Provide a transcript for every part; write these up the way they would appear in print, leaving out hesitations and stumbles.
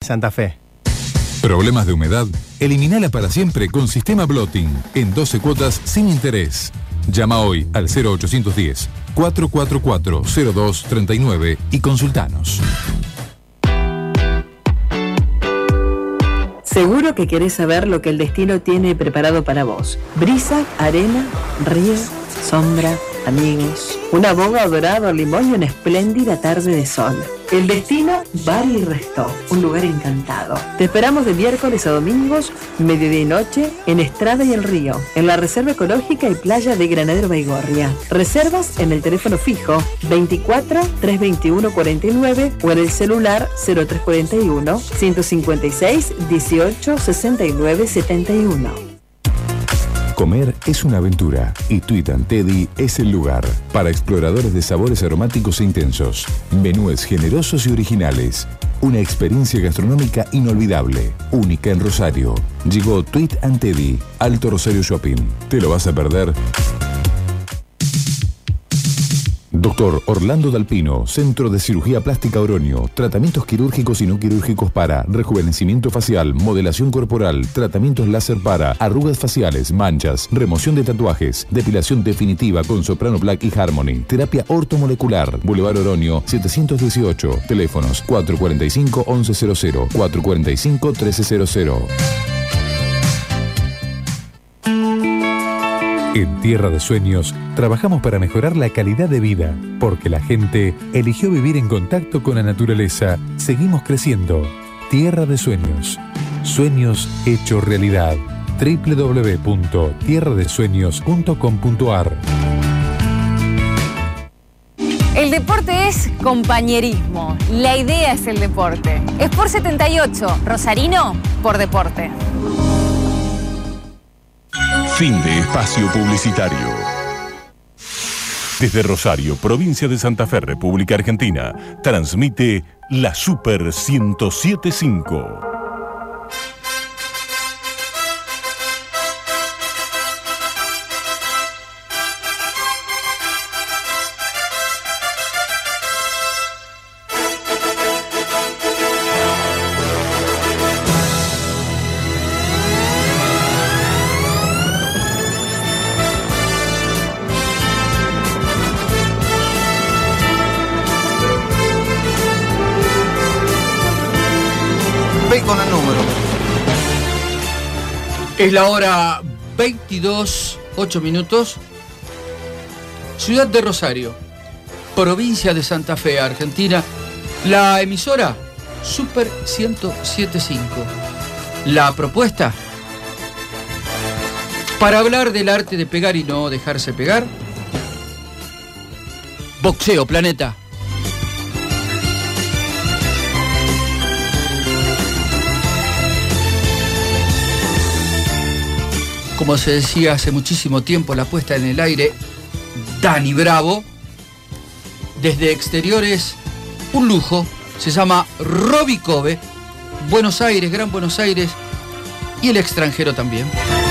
Santa Fe. ¿Problemas de humedad? Eliminala para siempre con Sistema Blotting, en 12 cuotas sin interés. Llama hoy al 0810-444-0239 y consultanos. Seguro que querés saber lo que el destino tiene preparado para vos. Brisa, arena, río, sombra, amigos, una boga dorada o limón y una espléndida tarde de sol. El destino, Bar y Resto, un lugar encantado. Te esperamos de miércoles a domingos, mediodía y noche, en Estrada y El Río, en la Reserva Ecológica y Playa de Granadero Baigorria. Reservas en el teléfono fijo 24 321 49 o en el celular 0341 156 18 69 71. Comer es una aventura y Tweet and Teddy es el lugar para exploradores de sabores aromáticos e intensos, menúes generosos y originales, una experiencia gastronómica inolvidable, única en Rosario. Llegó Tweet and Teddy, Alto Rosario Shopping. ¿Te lo vas a perder? Doctor Orlando Dalpino, Centro de Cirugía Plástica Oroño, tratamientos quirúrgicos y no quirúrgicos para rejuvenecimiento facial, modelación corporal, tratamientos láser para arrugas faciales, manchas, remoción de tatuajes, depilación definitiva con Soprano Black y Harmony, terapia ortomolecular, Boulevard Oroño 718, teléfonos 445-1100, 445-1300. En Tierra de Sueños trabajamos para mejorar la calidad de vida, porque la gente eligió vivir en contacto con la naturaleza. Seguimos creciendo. Tierra de Sueños. Sueños hechos realidad. www.tierradesueños.com.ar. El deporte es compañerismo. La idea es el deporte. Sport 78, Rosarino por deporte. Fin de espacio publicitario. Desde Rosario, provincia de Santa Fe, República Argentina, transmite la Super 107.5. Con el número. Es la hora 22, 8 minutos. Ciudad de Rosario, provincia de Santa Fe, Argentina. La emisora Super 107.5. La propuesta para hablar del arte de pegar y no dejarse pegar. Boxeo Planeta. Como se decía hace muchísimo tiempo, la puesta en el aire, Dani Bravo. Desde exteriores, un lujo. Se llama Robbie Kobe. Buenos Aires, Gran Buenos Aires y el extranjero también.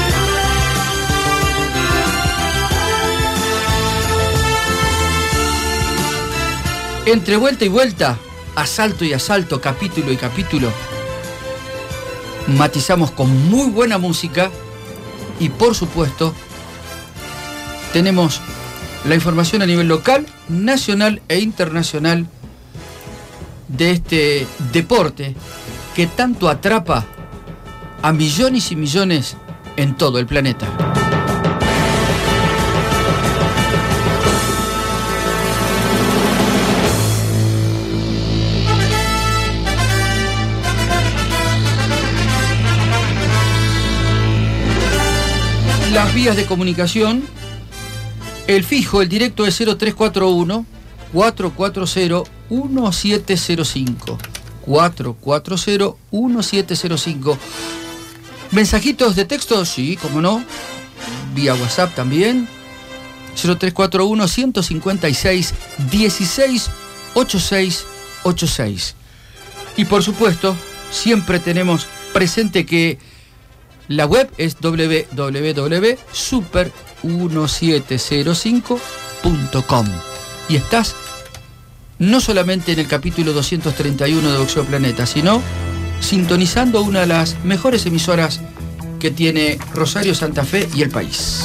Entre vuelta y vuelta, asalto y asalto, capítulo y capítulo, matizamos con muy buena música. Y por supuesto, tenemos la información a nivel local, nacional e internacional de este deporte que tanto atrapa a millones y millones en todo el planeta. Las vías de comunicación, el fijo, el directo es 0341-440-1705. 440-1705. Mensajitos de texto, sí, cómo no. Vía WhatsApp también. 0341-156-168686. Y por supuesto, siempre tenemos presente que la web es www.super1705.com y estás no solamente en el capítulo 231 de Boxeo Planeta, sino sintonizando una de las mejores emisoras que tiene Rosario, Santa Fe y el país.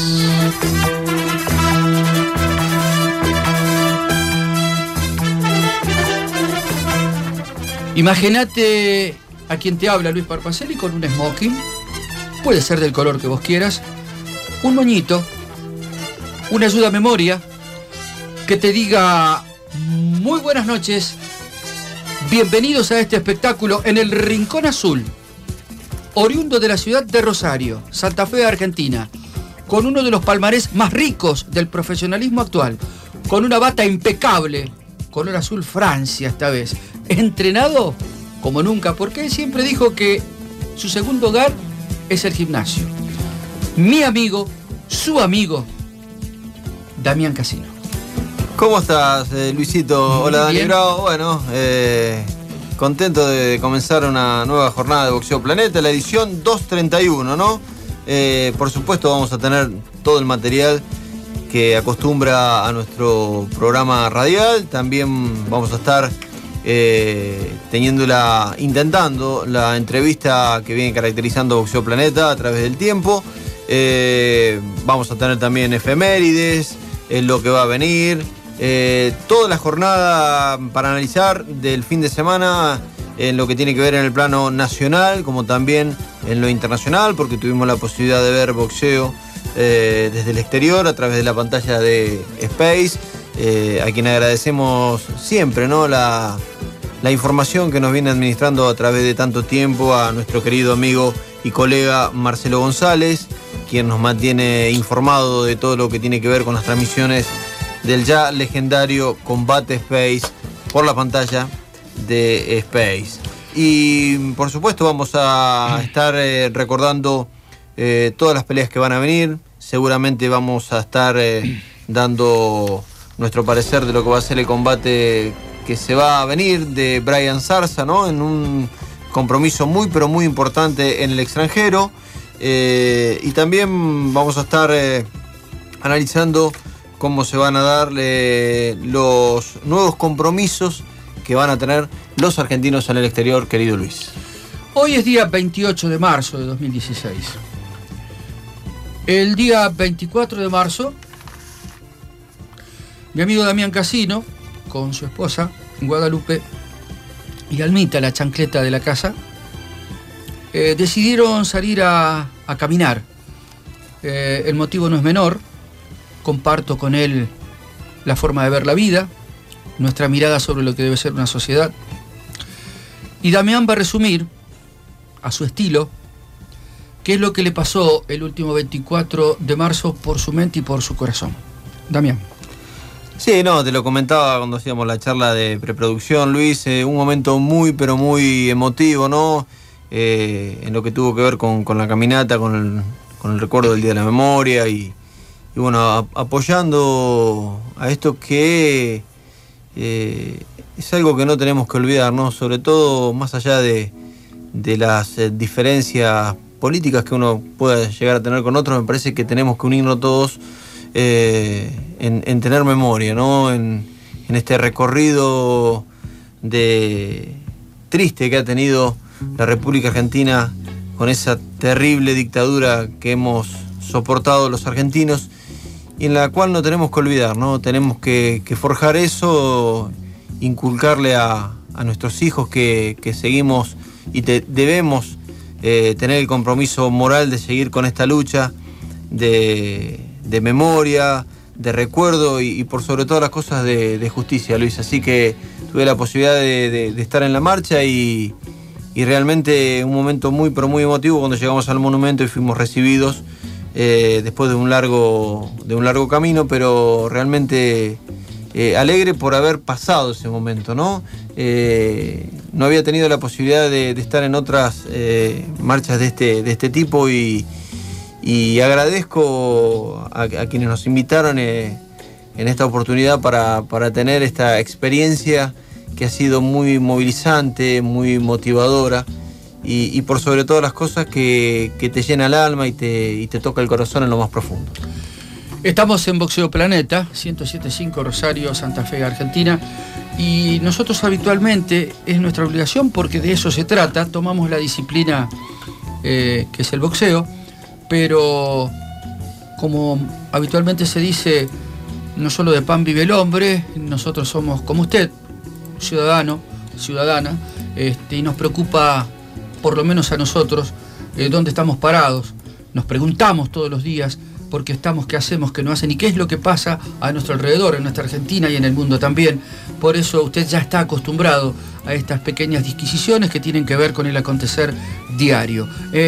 Imagínate a quien te habla, Luis Parpacelli, con un smoking, puede ser del color que vos quieras, un moñito, una ayuda a memoria, que te diga muy buenas noches, bienvenidos a este espectáculo en el Rincón Azul, oriundo de la ciudad de Rosario, Santa Fe, Argentina, con uno de los palmarés más ricos del profesionalismo actual, con una bata impecable, color azul Francia esta vez, entrenado como nunca, porque él siempre dijo que su segundo hogar es el gimnasio. Mi amigo, su amigo, Damián Casino. ¿Cómo estás, Luisito? Hola, Dani Bravo. Bueno, contento de comenzar una nueva jornada de Boxeo Planeta, la edición 231, ¿no? Por supuesto vamos a tener todo el material que acostumbra a nuestro programa radial. También vamos a estar intentando la entrevista que viene caracterizando Boxeo Planeta a través del tiempo. Vamos a tener también efemérides, lo que va a venir, toda la jornada para analizar del fin de semana en lo que tiene que ver en el plano nacional como también en lo internacional, porque tuvimos la posibilidad de ver boxeo desde el exterior a través de la pantalla de Space, a quien agradecemos siempre, ¿no? la información que nos viene administrando a través de tanto tiempo a nuestro querido amigo y colega Marcelo González, quien nos mantiene informado de todo lo que tiene que ver con las transmisiones del ya legendario Combate Space por la pantalla de Space. Y por supuesto vamos a estar recordando todas las peleas que van a venir. Seguramente vamos a estar dando nuestro parecer de lo que va a ser el combate que se va a venir de Brian Zarza, ¿no? En un compromiso muy pero muy importante en el extranjero. Y también vamos a estar analizando cómo se van a dar los nuevos compromisos que van a tener los argentinos en el exterior, querido Luis. Hoy es día 28 de marzo de 2016. El día 24 de marzo, mi amigo Damián Casino, con su esposa, Guadalupe, y Almita, la chancleta de la casa, decidieron salir a caminar. El motivo no es menor, comparto con él la forma de ver la vida, nuestra mirada sobre lo que debe ser una sociedad. Y Damián va a resumir, a su estilo, qué es lo que le pasó el último 24 de marzo por su mente y por su corazón. Damián. Sí, no, te lo comentaba cuando hacíamos la charla de preproducción, Luis, un momento muy, pero muy emotivo, ¿no? En lo que tuvo que ver con la caminata, con el recuerdo del Día de la Memoria y bueno, apoyando a esto que es algo que no tenemos que olvidar, ¿no? Sobre todo más allá de las diferencias políticas que uno pueda llegar a tener con otros, me parece que tenemos que unirnos todos en tener memoria, ¿no? En este recorrido triste que ha tenido la República Argentina con esa terrible dictadura que hemos soportado los argentinos y en la cual no tenemos que olvidar, ¿no? Tenemos que forjar eso, inculcarle a nuestros hijos que seguimos y debemos tener el compromiso moral de seguir con esta lucha de memoria, de recuerdo y por sobre todas las cosas de justicia, Luis. Así que tuve la posibilidad de estar en la marcha y realmente un momento muy pero muy emotivo cuando llegamos al monumento y fuimos recibidos después de un largo camino, pero realmente alegre por haber pasado ese momento, ¿no? No había tenido la posibilidad de estar en otras marchas de este tipo y agradezco a quienes nos invitaron en esta oportunidad para tener esta experiencia que ha sido muy movilizante, muy motivadora y por sobre todas las cosas que te llena el alma y te toca el corazón en lo más profundo. Estamos en Boxeo Planeta, 107.5 Rosario, Santa Fe, Argentina. Y nosotros habitualmente, es nuestra obligación, porque de eso se trata, tomamos la disciplina que es el boxeo, pero como habitualmente se dice, no solo de pan vive el hombre, nosotros somos como usted, ciudadano, ciudadana, y nos preocupa, por lo menos a nosotros, dónde estamos parados. Nos preguntamos todos los días por qué estamos, qué hacemos, qué no hacen y qué es lo que pasa a nuestro alrededor, en nuestra Argentina y en el mundo también. Por eso usted ya está acostumbrado a estas pequeñas disquisiciones que tienen que ver con el acontecer diario.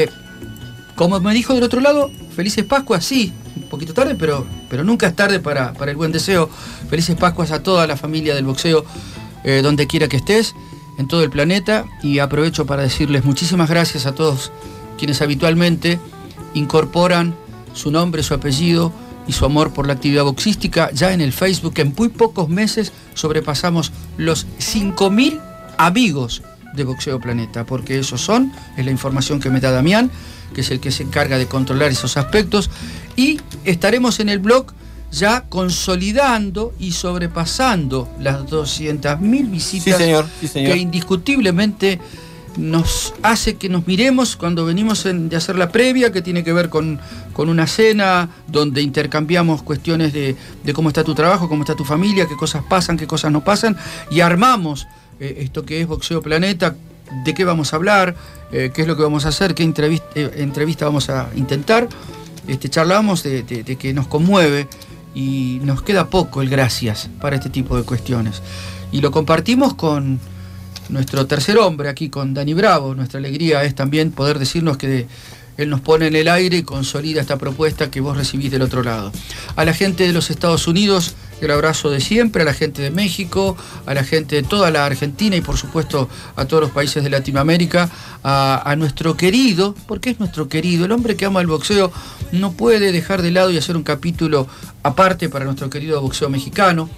Como me dijo del otro lado, felices Pascuas, sí, un poquito tarde, pero nunca es tarde para el buen deseo. Felices Pascuas a toda la familia del boxeo, donde quiera que estés, en todo el planeta, y aprovecho para decirles muchísimas gracias a todos quienes habitualmente incorporan su nombre, su apellido y su amor por la actividad boxística. Ya en el Facebook, en muy pocos meses, sobrepasamos los 5.000 amigos de Boxeo Planeta, porque esos son, es la información que me da Damián, que es el que se encarga de controlar esos aspectos, y estaremos en el blog ya consolidando y sobrepasando las 200.000 visitas. Sí, señor. Sí, señor. Que indiscutiblemente nos hace que nos miremos cuando venimos de hacer la previa, que tiene que ver con una cena donde intercambiamos cuestiones de cómo está tu trabajo, cómo está tu familia, qué cosas pasan, qué cosas no pasan, y armamos esto que es Boxeo Planeta, de qué vamos a hablar, qué es lo que vamos a hacer, qué entrevista vamos a intentar. Charlamos de que nos conmueve y nos queda poco el gracias para este tipo de cuestiones. Y lo compartimos con nuestro tercer hombre aquí, con Dani Bravo. Nuestra alegría es también poder decirnos que él nos pone en el aire y consolida esta propuesta que vos recibís del otro lado. A la gente de los Estados Unidos, el abrazo de siempre, a la gente de México, a la gente de toda la Argentina y por supuesto a todos los países de Latinoamérica, a nuestro querido, porque es nuestro querido, el hombre que ama el boxeo no puede dejar de lado y hacer un capítulo aparte para nuestro querido boxeo mexicano.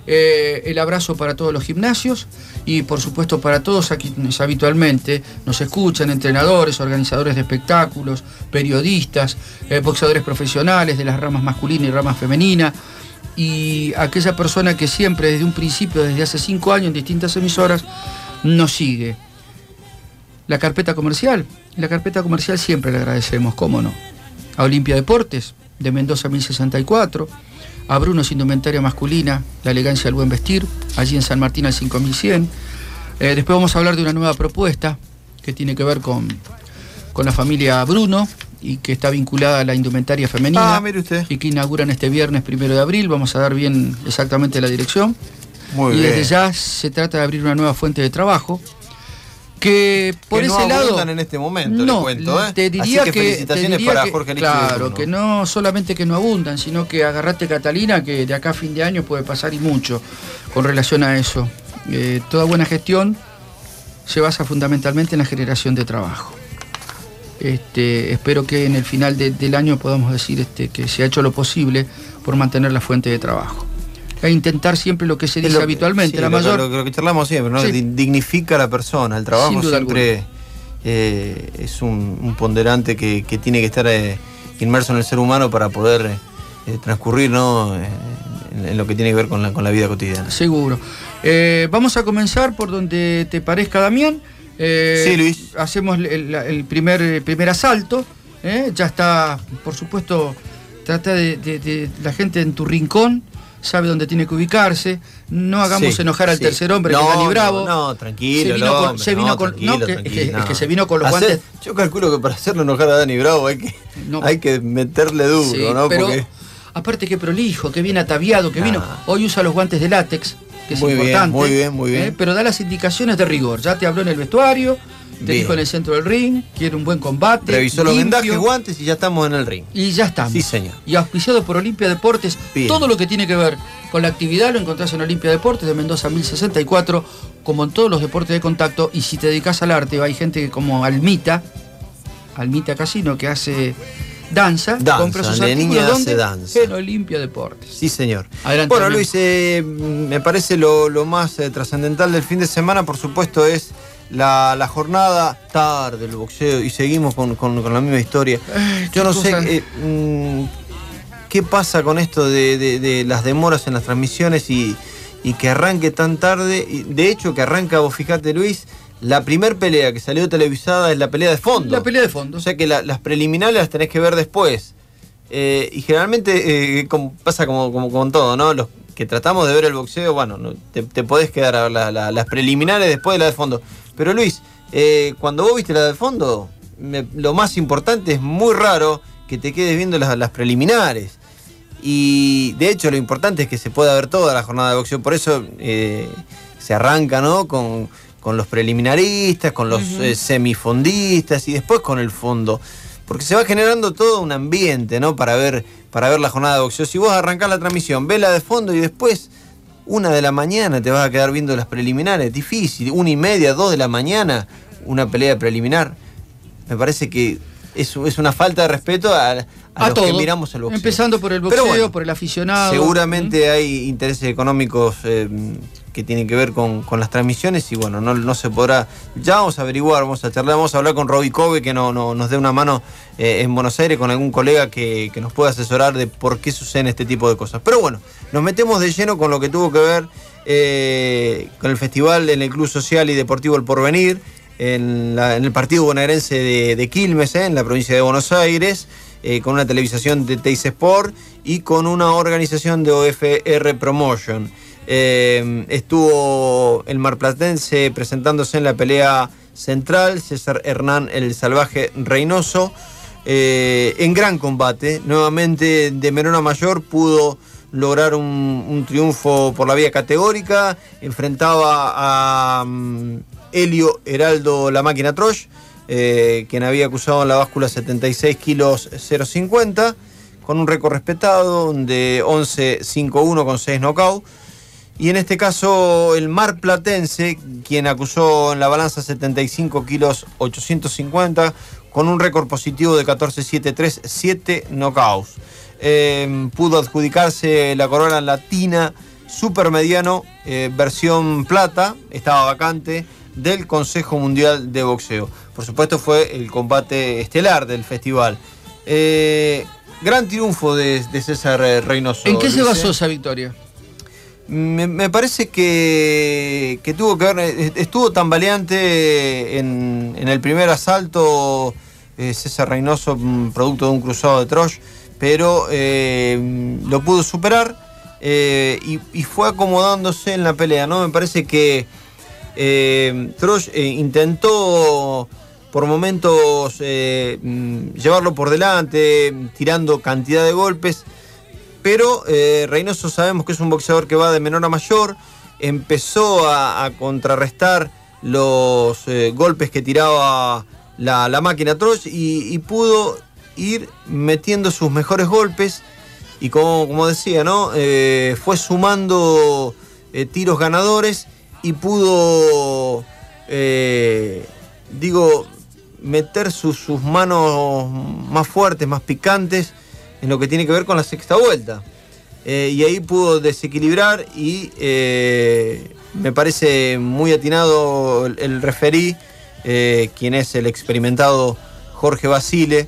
El abrazo para todos los gimnasios y por supuesto para todos a quienes habitualmente nos escuchan, entrenadores, organizadores de espectáculos, periodistas, boxeadores profesionales de las ramas masculina y rama femenina, y aquella persona que siempre desde un principio, desde hace 5 años en distintas emisoras, nos sigue. La carpeta comercial siempre le agradecemos, cómo no, a Olimpia Deportes de Mendoza 1064, a Brunos Indumentaria Masculina, la elegancia del buen vestir, allí en San Martín al 5100. Después vamos a hablar de una nueva propuesta que tiene que ver con la familia Bruno y que está vinculada a la indumentaria femenina. Mire usted. Y que inauguran este viernes 1 de abril. Vamos a dar bien exactamente la dirección. Muy y bien. desde ya se trata de abrir una nueva fuente de trabajo. Que por que ese no lado abundan en este momento, no, le cuento, ¿eh? te diría Así que felicitaciones para Jorge Alexis. claro, que no solamente que no abundan, sino que agarrate, Catalina, que de acá a fin de año puede pasar y mucho con relación a eso. Toda buena gestión se basa fundamentalmente en la generación de trabajo. Espero que en el final del año podamos decir que se ha hecho lo posible por mantener la fuente de trabajo. A intentar siempre lo que se dice habitualmente, sí, la mayor... Lo que charlamos siempre, ¿no? Sí. Dignifica a la persona, el trabajo Sin duda siempre es un ponderante que tiene que estar inmerso en el ser humano para poder transcurrir, ¿no? En lo que tiene que ver con la vida cotidiana. Seguro. Vamos a comenzar por donde te parezca, Damián. Sí, Luis. Hacemos el primer asalto. Ya está, por supuesto, trata de la gente en tu rincón sabe dónde tiene que ubicarse. No hagamos enojar al tercer hombre, que es Dani Bravo. No, tranquilo. Se vino con los guantes. Yo calculo que para hacerlo enojar a Dani Bravo hay que meterle duro, sí, ¿no? Pero porque... aparte que prolijo, que bien ataviado, que vino. Hoy usa los guantes de látex, que es muy importante. Muy bien. Pero da las indicaciones de rigor. Ya te habló en el vestuario, te dijo en el centro del ring, quiere un buen combate. Revisó los vendajes, guantes y ya estamos en el ring. Y ya estamos. Sí, señor. Y auspiciado por Olimpia Deportes. Bien. Todo lo que tiene que ver con la actividad lo encontrás en Olimpia Deportes de Mendoza 1064, como en todos los deportes de contacto. Y si te dedicas al arte, hay gente como Almita Casino, que hace danza compra sus artículos hace danza. En Olimpia Deportes. Sí, señor. Adelante, bueno, Luis, me parece lo más trascendental del fin de semana, por supuesto, es la jornada tarde del boxeo, y seguimos con la misma historia. Yo no sé qué pasa con esto de las demoras en las transmisiones y y que arranque tan tarde. Y de hecho, que arranca, vos fijate, Luis, la primer pelea que salió televisada es la pelea de fondo. La pelea de fondo. O sea que las preliminares las tenés que ver después. Y generalmente pasa como con todo, ¿no? Los que tratamos de ver el boxeo, bueno, te podés quedar a ver las preliminares después de la de fondo. Pero Luis, cuando vos viste la de fondo, lo más importante, es muy raro que te quedes viendo las preliminares. Y de hecho lo importante es que se pueda ver toda la jornada de boxeo. Por eso se arranca, ¿no? Con los preliminaristas, con los semifondistas y después con el fondo. Porque se va generando todo un ambiente, ¿no? Para ver la jornada de boxeo. Si vos arrancás la transmisión, ves la de fondo y después 1 de la mañana te vas a quedar viendo las preliminares. Es difícil. 1:30, 2 de la mañana, una pelea preliminar. Me parece que es una falta de respeto a los todo, que miramos el boxeo. Empezando por el boxeo, bueno, por el aficionado. Seguramente hay intereses económicos que tienen que ver con las transmisiones y bueno, no se podrá. Ya vamos a averiguar, vamos a charlar, vamos a hablar con Robbie Kobe, que nos dé una mano en Buenos Aires, con algún colega que nos pueda asesorar de por qué suceden este tipo de cosas. Pero bueno, nos metemos de lleno con lo que tuvo que ver con el festival en el Club Social y Deportivo El Porvenir, en el partido bonaerense de Quilmes, en la provincia de Buenos Aires, con una televisación de Teis Sport y con una organización de OFR Promotion. Estuvo el marplatense presentándose en la pelea central, César Hernán el Salvaje Reynoso, en gran combate. Nuevamente de menor a mayor pudo lograr un triunfo por la vía categórica. Enfrentaba a Helio Heraldo La Máquina Trosh, quien había acusado en la báscula 76 kilos 0.50, con un récord respetado de 11-5-1 con 6 knockouts. Y en este caso el marplatense, quien acusó en la balanza 75 kilos 850, con un récord positivo de 14-7-3, 7 knockouts. Pudo adjudicarse la corona latina supermediano, versión plata, estaba vacante, del Consejo Mundial de Boxeo. Por supuesto fue el combate estelar del festival. Gran triunfo de César Reynoso. ¿En qué se basó esa victoria? Me parece que tuvo que ver, estuvo tambaleante en el primer asalto César Reynoso, producto de un cruzado de Trosh, pero lo pudo superar y fue acomodándose en la pelea, ¿no? Me parece que Trosh intentó por momentos llevarlo por delante, tirando cantidad de golpes, pero Reynoso sabemos que es un boxeador que va de menor a mayor. Empezó a contrarrestar los golpes que tiraba la máquina Trosh y pudo ir metiendo sus mejores golpes y como decía, ¿no? Fue sumando tiros ganadores y pudo meter sus manos más fuertes, más picantes en lo que tiene que ver con la sexta vuelta. Y ahí pudo desequilibrar y me parece muy atinado el referí, quien es el experimentado Jorge Basile,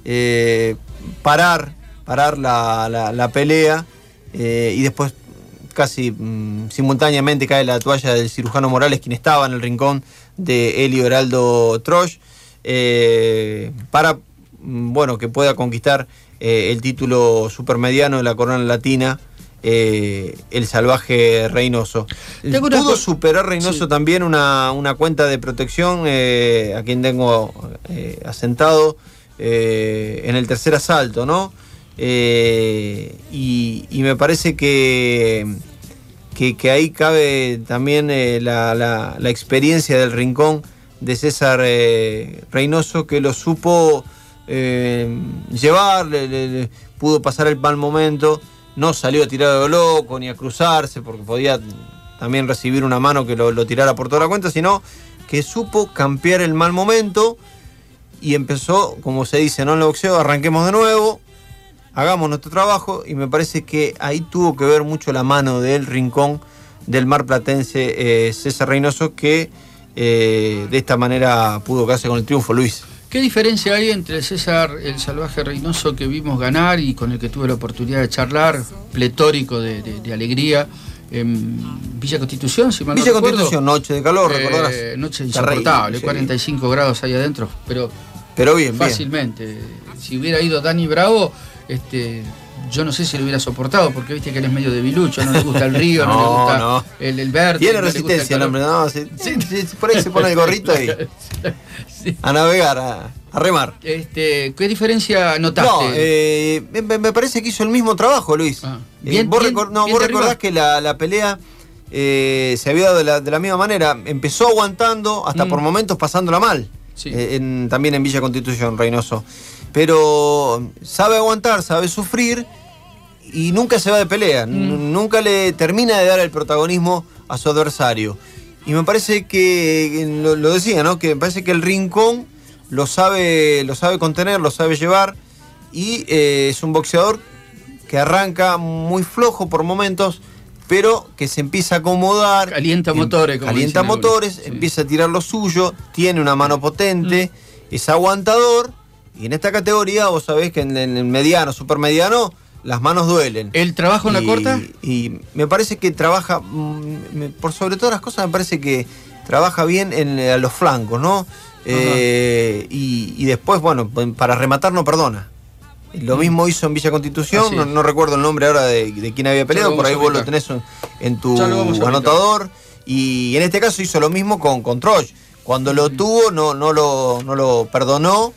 parar la pelea y después casi simultáneamente cae la toalla del cirujano Morales, quien estaba en el rincón de Helio Heraldo Trosh, para que pueda conquistar el título supermediano de la corona latina, el Salvaje Reynoso. Pudo superar Reynoso también una cuenta de protección a quien tengo asentado en el tercer asalto, ¿no? Y me parece que ahí cabe también la experiencia del rincón de César Reynoso, que lo supo llevar, pudo pasar el mal momento, no salió a tirar de loco ni a cruzarse porque podía también recibir una mano que lo tirara por toda la cuenta, sino que supo cambiar el mal momento y empezó, como se dice, ¿no? En el boxeo, arranquemos de nuevo, hagamos nuestro trabajo, y me parece que ahí tuvo que ver mucho la mano del rincón del marplatense César Reynoso, que de esta manera pudo quedarse con el triunfo. Luis. ¿Qué diferencia hay entre César el Salvaje Reynoso que vimos ganar y con el que tuve la oportunidad de charlar, pletórico de alegría, en Villa Constitución, si mal no Villa recuerdo. Constitución, noche de calor, recordarás. Noche insoportable, Sí. 45 grados ahí adentro, pero bien, fácilmente. Si hubiera ido Dani Bravo, yo no sé si lo hubiera soportado, porque viste que él es medio debilucho, no le gusta el río, no le gusta el verde. Tiene no resistencia el le gusta hombre, no, por ahí se pone el gorrito y Sí. a navegar, a remar. ¿Qué diferencia notaste? No, me parece que hizo el mismo trabajo, Luis. Bien, vos bien, vos bien recordás que la pelea se había dado de la misma manera. Empezó aguantando, hasta por momentos pasándola mal. Sí. También en Villa Constitución, Reynoso. Pero sabe aguantar, sabe sufrir y nunca se va de pelea. Nunca le termina de dar el protagonismo a su adversario. Y me parece que, lo decía, ¿no? Que me parece que el Rincón lo sabe contener, lo sabe llevar. Y es un boxeador que arranca muy flojo por momentos, pero que se empieza a acomodar. Calienta motores, como calienta dicen motores, algunos. Sí. empieza a tirar lo suyo, tiene una mano potente, es aguantador. Y en esta categoría, vos sabés que en el mediano, supermediano, las manos duelen. ¿El trabajo en la corta? Y me parece que trabaja, por sobre todas las cosas, me parece que trabaja bien a los flancos, ¿no? Y después, bueno, para rematar no perdona. Lo mismo hizo en Villa Constitución, no recuerdo el nombre ahora de quién había peleado, por ahí vos lo tenés en tu anotador. Y en este caso hizo lo mismo con Troy. Cuando lo tuvo, no lo perdonó.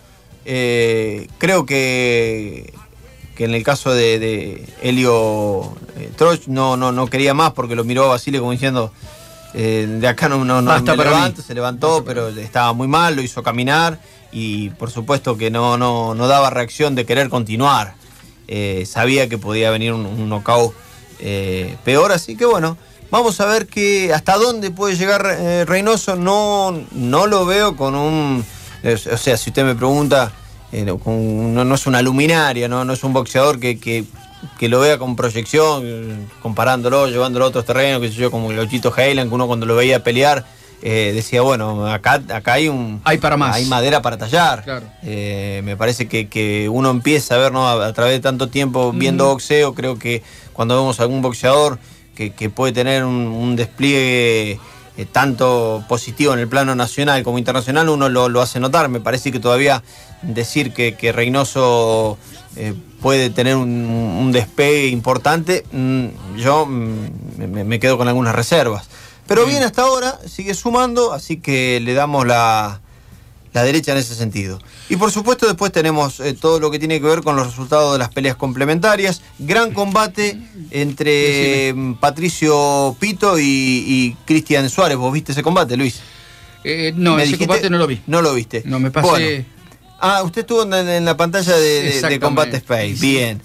Creo que en el caso de Helio Troch no quería más porque lo miró a Basile como diciendo de acá no me levanto, se levantó, pero estaba muy mal, lo hizo caminar y por supuesto que no daba reacción de querer continuar. Sabía que podía venir un knockout peor, así que bueno, vamos a ver hasta dónde puede llegar Reynoso. No lo veo con un... O sea, si usted me pregunta, no es una luminaria, no es un boxeador que lo vea con proyección, comparándolo, llevándolo a otros terrenos, qué sé yo, como el Gauchito Heiland, que uno cuando lo veía pelear decía, bueno, acá hay para más. Hay madera para tallar. Claro. Me parece que uno empieza a ver, ¿no? A través de tanto tiempo viendo boxeo, creo que cuando vemos a algún boxeador que puede tener un despliegue tanto positivo en el plano nacional como internacional, uno lo hace notar. Me parece que todavía decir que Reynoso puede tener un despegue importante, yo me quedo con algunas reservas. Pero bien, hasta ahora sigue sumando, así que le damos la derecha en ese sentido. Y por supuesto después tenemos todo lo que tiene que ver con los resultados de las peleas complementarias. Gran combate entre Patricio Pito y Cristian Suárez. ¿Vos viste ese combate, Luis? No, ese combate no lo vi. No lo viste. No, me pasé... Bueno. Usted estuvo en la pantalla de Combate Space. Sí. Bien.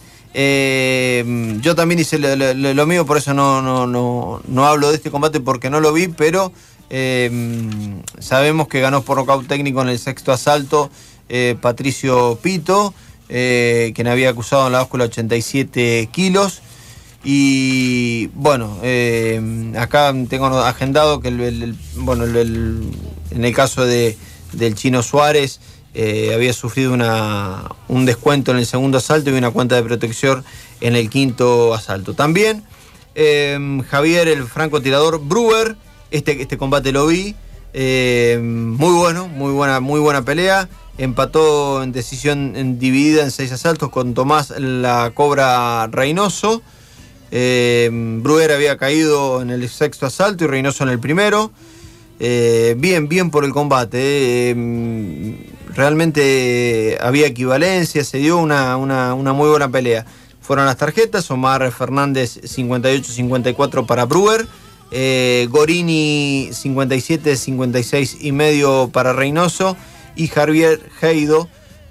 Yo también hice lo mío, por eso no hablo de este combate porque no lo vi, pero sabemos que ganó por nocaut técnico en el sexto asalto Patricio Pito, quien había acusado en la báscula 87 kilos. Y bueno, acá tengo agendado que en el caso del Chino Suárez había sufrido un descuento en el segundo asalto y una cuenta de protección en el quinto asalto. También Javier, el francotirador Brewer, este combate lo vi, muy bueno, muy buena pelea. Empató en decisión dividida en 6 asaltos con Tomás la Cobra Reynoso. Brewer había caído en el sexto asalto y Reynoso en el primero. Bien por el combate. Realmente había equivalencia, se dio una muy buena pelea. Fueron las tarjetas: Omar Fernández 58-54 para Brewer, Gorini 57-56 y medio para Reynoso y Javier Heido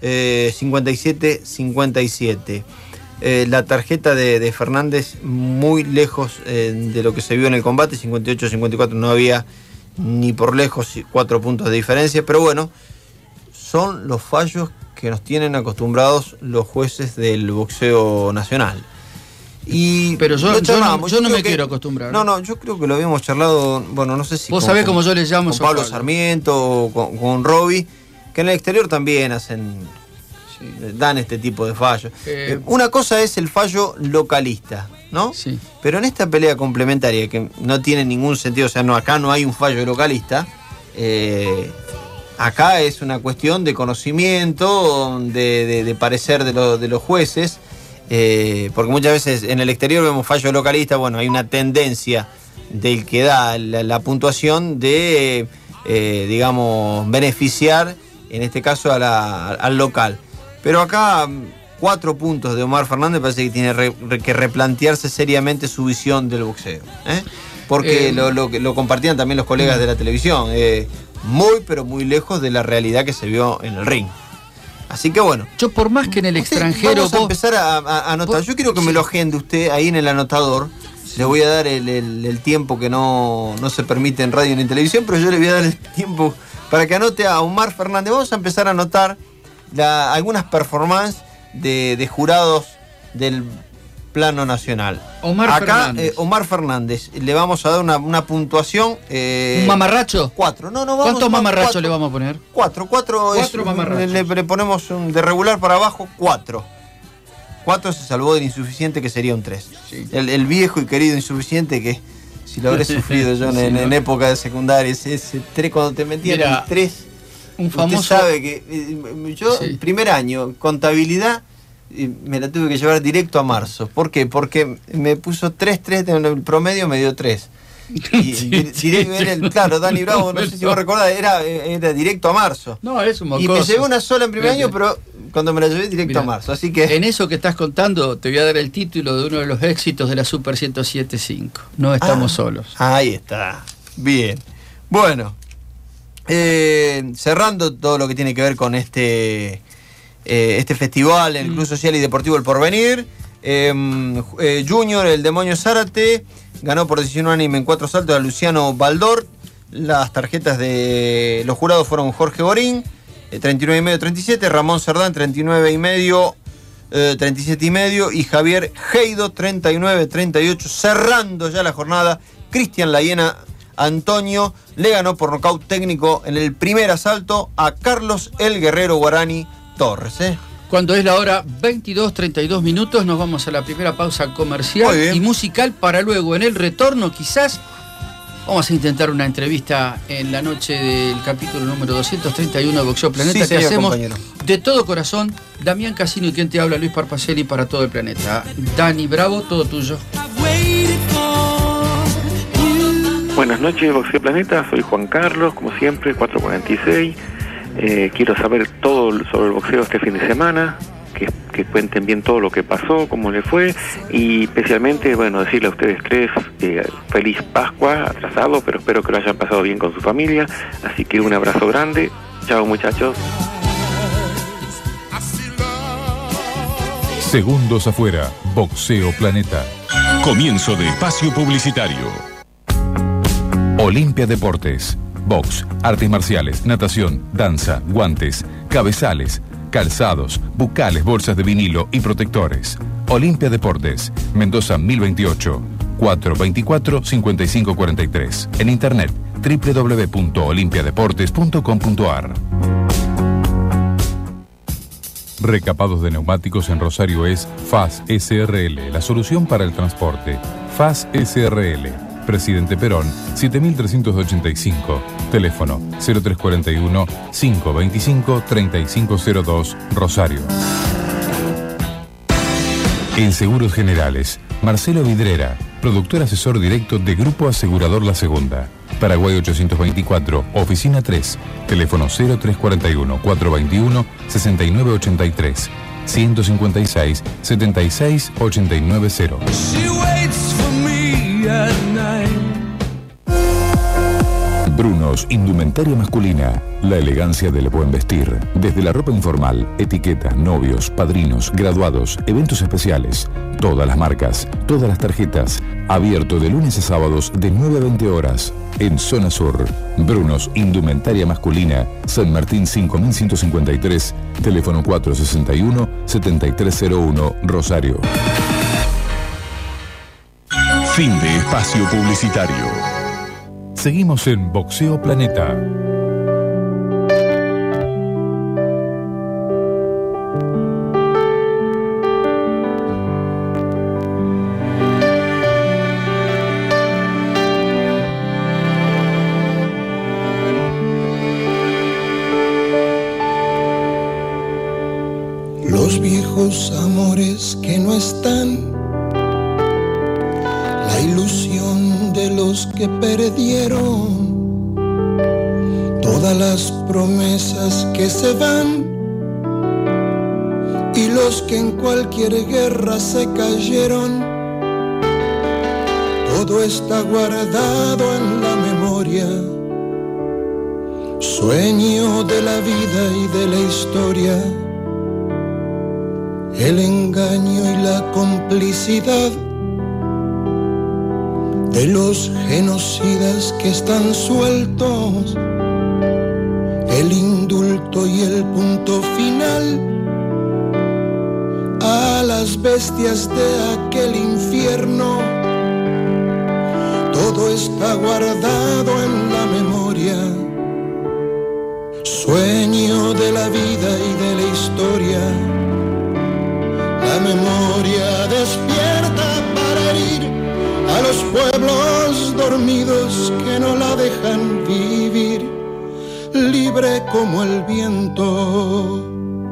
57-57. La tarjeta de Fernández muy lejos de lo que se vio en el combate, 58-54, no había ni por lejos 4 puntos de diferencia, pero bueno, son los fallos que nos tienen acostumbrados los jueces del boxeo nacional. Pero yo no me quiero acostumbrar. No, yo creo que lo habíamos charlado, bueno, no sé si vos sabés cómo yo les llamo con Pablo Sarmiento o con Roby, que en el exterior también hacen dan este tipo de fallos. Una cosa es el fallo localista, ¿no? Sí. Pero en esta pelea complementaria, que no tiene ningún sentido, o sea, acá no hay un fallo localista, acá es una cuestión de conocimiento, de parecer de los jueces, porque muchas veces en el exterior vemos fallo localista, bueno, hay una tendencia del que da la puntuación de, digamos, beneficiar, en este caso, al local. Pero acá 4 puntos de Omar Fernández parece que tiene que replantearse seriamente su visión del boxeo, porque lo compartían también los colegas de la televisión, muy pero muy lejos de la realidad que se vio en el ring. Así que bueno, yo por más que en el extranjero vamos a empezar a anotar. Yo quiero que me lo agende usted ahí en el anotador. Le voy a dar el tiempo que no se permite en radio ni en televisión, pero yo le voy a dar el tiempo para que anote a Omar Fernández. Vamos a empezar a anotar algunas performances de jurados del plano nacional. Omar Fernández, le vamos a dar una puntuación. ¿Un mamarracho? 4. ¿Cuántos mamarrachos le vamos a poner? 4 mamarrachos. Le ponemos de regular para abajo 4. 4 se salvó del insuficiente, que sería un 3. Sí. El viejo y querido insuficiente, que si lo habré sufrido yo en época de secundaria, ese 3 cuando te metían el 3. Un famoso. Usted sabe que yo, primer año, contabilidad, me la tuve que llevar directo a marzo. ¿Por qué? Porque me puso 3, en el promedio me dio 3. Claro, Dani Bravo, no sé si vos recordás, era directo a marzo. No, es un mocoso. Y me llevé una sola en primer año, pero cuando me la llevé directo a marzo. Así que en eso que estás contando, te voy a dar el título de uno de los éxitos de la Super 107.5. No estamos solos. Ahí está. Bien. Bueno, cerrando todo lo que tiene que ver con este festival en el Club Social y Deportivo El Porvenir. Junior, el Demonio Zárate, ganó por decisión unánime en 4 saltos a Luciano Baldor. Las tarjetas de los jurados fueron Jorge Borín, 39,5-37, Ramón Cerdán, 39,5, 37,5, y Javier Heido, 39-38. Cerrando ya la jornada, Cristian Layena Antonio le ganó por nocaut técnico en el primer asalto a Carlos el Guerrero Guarani Torres. Cuando es la hora 22:32 minutos, nos vamos a la primera pausa comercial y musical, para luego en el retorno quizás vamos a intentar una entrevista en la noche del capítulo número 231 de Boxeo Planeta, que hacemos de todo corazón. Damián Casino y quien te habla, Luis Parpacelli, para todo el planeta. Dani Bravo, todo tuyo. Buenas noches, Boxeo Planeta, soy Juan Carlos, como siempre, 446. Quiero saber todo sobre el boxeo este fin de semana, que cuenten bien todo lo que pasó, cómo le fue, y especialmente, bueno, decirle a ustedes 3 feliz Pascua, atrasado, pero espero que lo hayan pasado bien con su familia. Así que un abrazo grande. Chao, muchachos. Segundos afuera, Boxeo Planeta. Comienzo de espacio publicitario. Olimpia Deportes. Box, artes marciales, natación, danza, guantes, cabezales, calzados, bucales, bolsas de vinilo y protectores. Olimpia Deportes, Mendoza 1028, 424-5543. En internet, www.olimpiadeportes.com.ar. Recapados de neumáticos en Rosario es FAS SRL, la solución para el transporte. FAS SRL. Presidente Perón, 7385. Teléfono 0341-525-3502, Rosario. En Seguros Generales, Marcelo Vidrera, productor asesor directo de Grupo Asegurador La Segunda. Paraguay 824, Oficina 3. Teléfono 0341-421-6983. 156-76-890. Brunos, indumentaria masculina. La elegancia del buen vestir. Desde la ropa informal, etiqueta, novios, padrinos, graduados, eventos especiales. Todas las marcas, todas las tarjetas. Abierto de lunes a sábados de 9 a 20 horas. En Zona Sur. Brunos, indumentaria masculina. San Martín 5153. Teléfono 461-7301, Rosario. Fin de espacio publicitario. Seguimos en Boxeo Planeta. los viejos amores que no están, la ilusión de los que perdieron, todas las promesas que se van y los que en cualquier guerra se cayeron. Todo está guardado en la memoria, sueño de la vida y de la historia, el engaño y la complicidad de los genocidas que están sueltos, el indulto y el punto final a las bestias de aquel infierno. Todo está guardado en la memoria, sueño de la vida y de la historia. La memoria despierta para herir a los pueblos dormidos que no la dejan vivir, libre como el viento.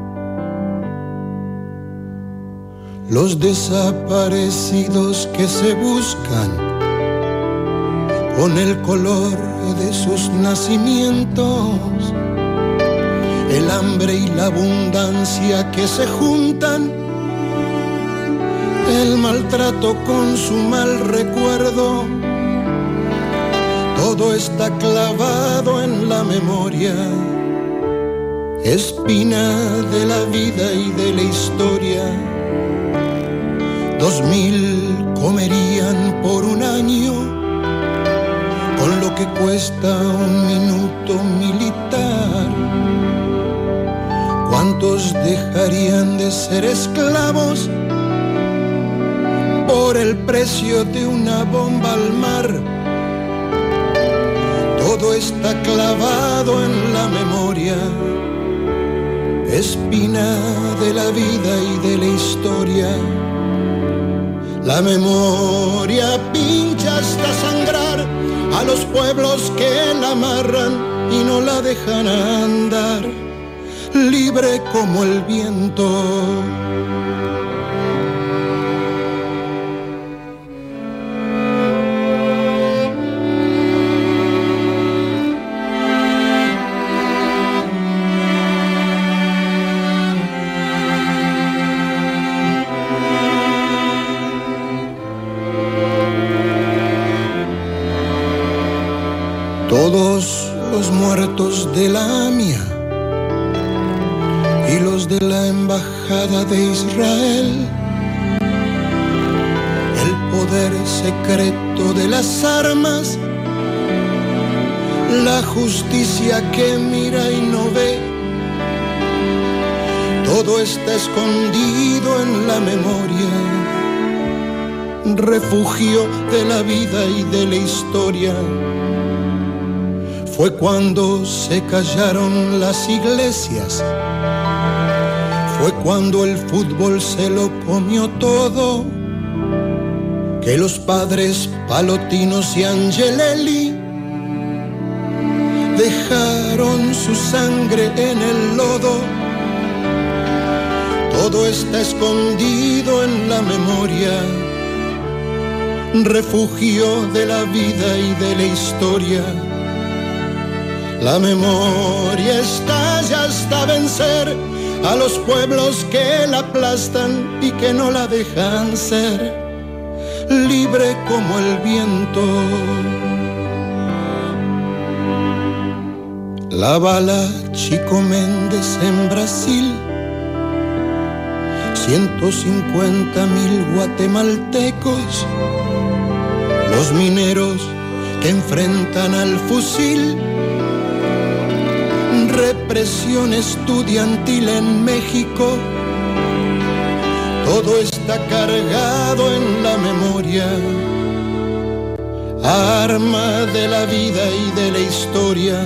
Los desaparecidos que se buscan con el color de sus nacimientos, el hambre y la abundancia que se juntan, el maltrato con su mal recuerdo, todo está clavado en la memoria, espina de la vida y de la historia. 2000 comerían por un año con lo que cuesta un minuto militar. ¿Cuántos dejarían de ser esclavos por el precio de una bomba al mar? Todo está clavado en la memoria, espina de la vida y de la historia. La memoria pincha hasta sangrar a los pueblos que la amarran y no la dejan andar, libre como el viento. Todos los muertos de la AMIA y los de la Embajada de Israel, el poder secreto de las armas, la justicia que mira y no ve, todo está escondido en la memoria, refugio de la vida y de la historia. Fue cuando se callaron las iglesias, fue cuando el fútbol se lo comió todo, que los padres Palotinos y Angelelli dejaron su sangre en el lodo. Todo está escondido en la memoria, refugio de la vida y de la historia. La memoria estalla hasta vencer a los pueblos que la aplastan y que no la dejan ser, libre como el viento. La bala Chico Méndez en Brasil, 150.000 guatemaltecos, los mineros que enfrentan al fusil, represión estudiantil en México, todo está cargado en la memoria, arma de la vida y de la historia.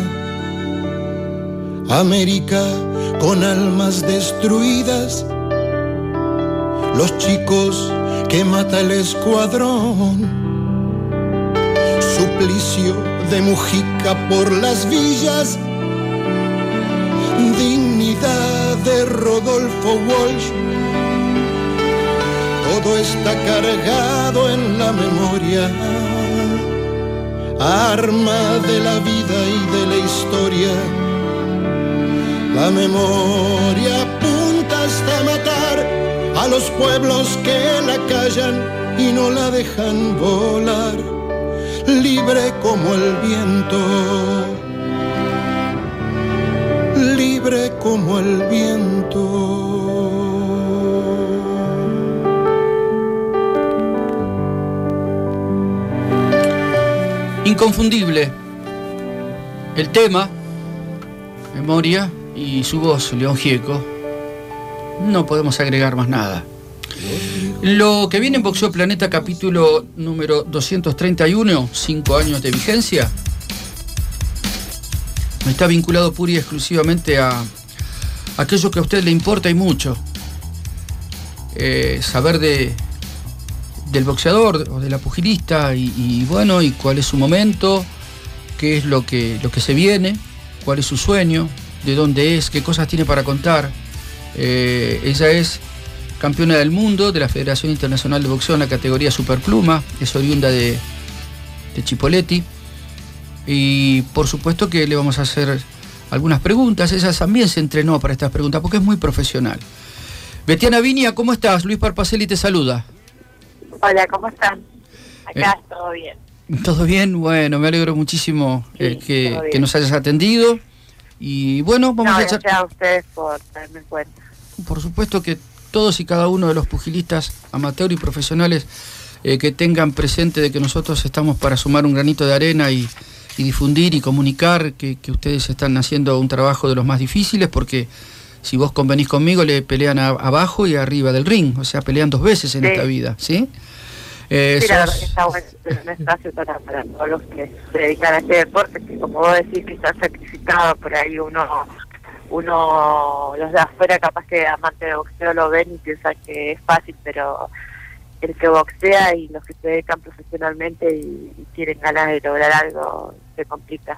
América con almas destruidas, los chicos que mata el escuadrón, suplicio de Mujica por las villas, dignidad de Rodolfo Walsh todo está cargado en la memoria, arma de la vida y de la historia. La memoria apunta hasta matar a los pueblos que la callan y no la dejan volar, libre como el viento, libre como el viento. Inconfundible el tema, memoria, y su voz, León Gieco. No podemos agregar más nada. Lo que viene en Boxeo Planeta, capítulo número 231, 5 años de vigencia, está vinculado pura y exclusivamente a aquello que a usted le importa y mucho. Saber del boxeador o de la pugilista y bueno, y cuál es su momento, qué es lo que se viene, cuál es su sueño, de dónde es, qué cosas tiene para contar. Ella es campeona del mundo de la Federación Internacional de Boxeo en la categoría Superpluma, es oriunda de Chipoleti, y por supuesto que le vamos a hacer algunas preguntas. Ella también se entrenó para estas preguntas porque es muy profesional. Betiana Viña, ¿cómo estás? Luis Parpacelli te saluda. Hola, ¿cómo están? Acá todo bien. ¿Todo bien? Bueno, me alegro muchísimo que nos hayas atendido. Y bueno, vamos a echar... Gracias a ustedes por darme en cuenta. Por supuesto que todos y cada uno de los pugilistas amateur y profesionales que tengan presente de que nosotros estamos para sumar un granito de arena y difundir y comunicar que ustedes están haciendo un trabajo de los más difíciles, porque si vos convenís conmigo, le pelean abajo y arriba del ring, o sea, pelean 2 veces en esta vida, ¿sí? Sí, la verdad que está bueno un espacio para todos los que se dedican a este deporte, que como vos decís que está sacrificado, por ahí uno los de afuera capaz que amante de boxeo lo ven y piensan que es fácil, pero el que boxea y los que se dedican profesionalmente y tienen ganas de lograr algo, se complica.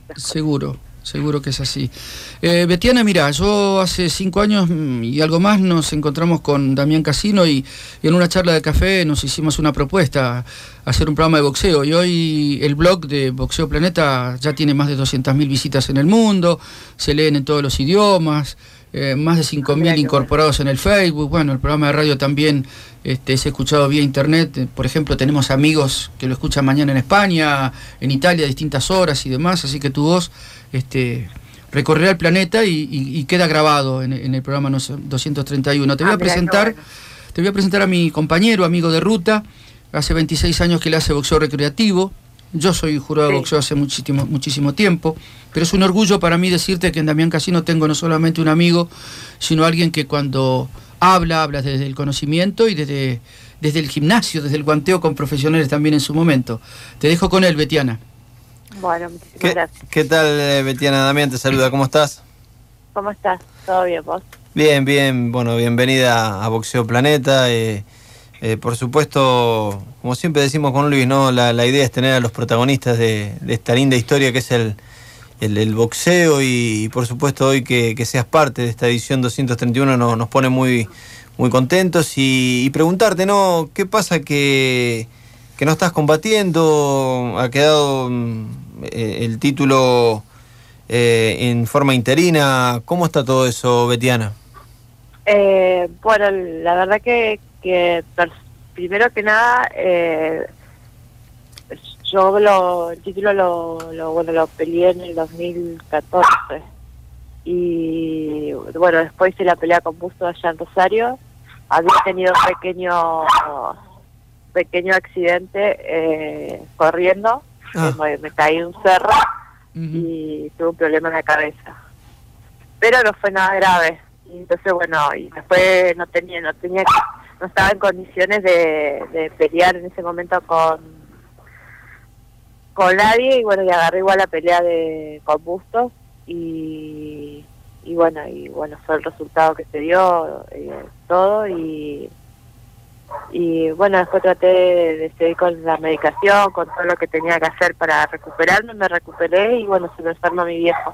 Seguro que es así. Betiana, mira, yo hace 5 años y algo más nos encontramos con Damián Casino y en una charla de café nos hicimos una propuesta, hacer un programa de boxeo, y hoy el blog de Boxeo Planeta ya tiene más de 200.000 visitas en el mundo, se leen en todos los idiomas, más de 5.000 incorporados en el Facebook. Bueno, el programa de radio también es escuchado vía internet. Por ejemplo, tenemos amigos que lo escuchan mañana en España, en Italia a distintas horas y demás, así que tu voz recorrerá el planeta y queda grabado en el programa 231. Te voy a presentar a mi compañero, amigo de ruta. Hace 26 años que él hace boxeo recreativo. Yo soy jurado de boxeo hace muchísimo tiempo, pero es un orgullo para mí decirte que en Damián Casino tengo no solamente un amigo, sino alguien que cuando habla desde el conocimiento y desde el gimnasio, desde el guanteo con profesionales también en su momento. Te dejo con él, Betiana. Bueno, muchísimas gracias. ¿Qué tal, Betiana? Damián te saluda, ¿cómo estás? ¿Cómo estás? ¿Todo bien, vos? Bien, bueno, bienvenida a Boxeo Planeta. Por supuesto, como siempre decimos con Luis, ¿no? La idea es tener a los protagonistas de esta linda historia que es el boxeo, y por supuesto hoy que seas parte de esta edición 231 nos pone muy, muy contentos, y preguntarte, ¿no? ¿Qué pasa que no estás combatiendo? Ha quedado el título en forma interina. ¿Cómo está todo eso, Betiana? Bueno, la verdad que primero que nada, yo el título lo peleé en el 2014, y bueno, después hice la pelea con Busto allá en Rosario. Había tenido un pequeño accidente corriendo, me caí en un cerro y tuve un problema en la cabeza, pero no fue nada grave. Y entonces bueno, y después no estaba en condiciones de pelear en ese momento con nadie, y bueno, y agarré igual la pelea con Bustos, y bueno fue el resultado que se dio, todo, y bueno, después traté de seguir con la medicación, con todo lo que tenía que hacer para recuperarme. Me recuperé y bueno, se me enferma mi viejo.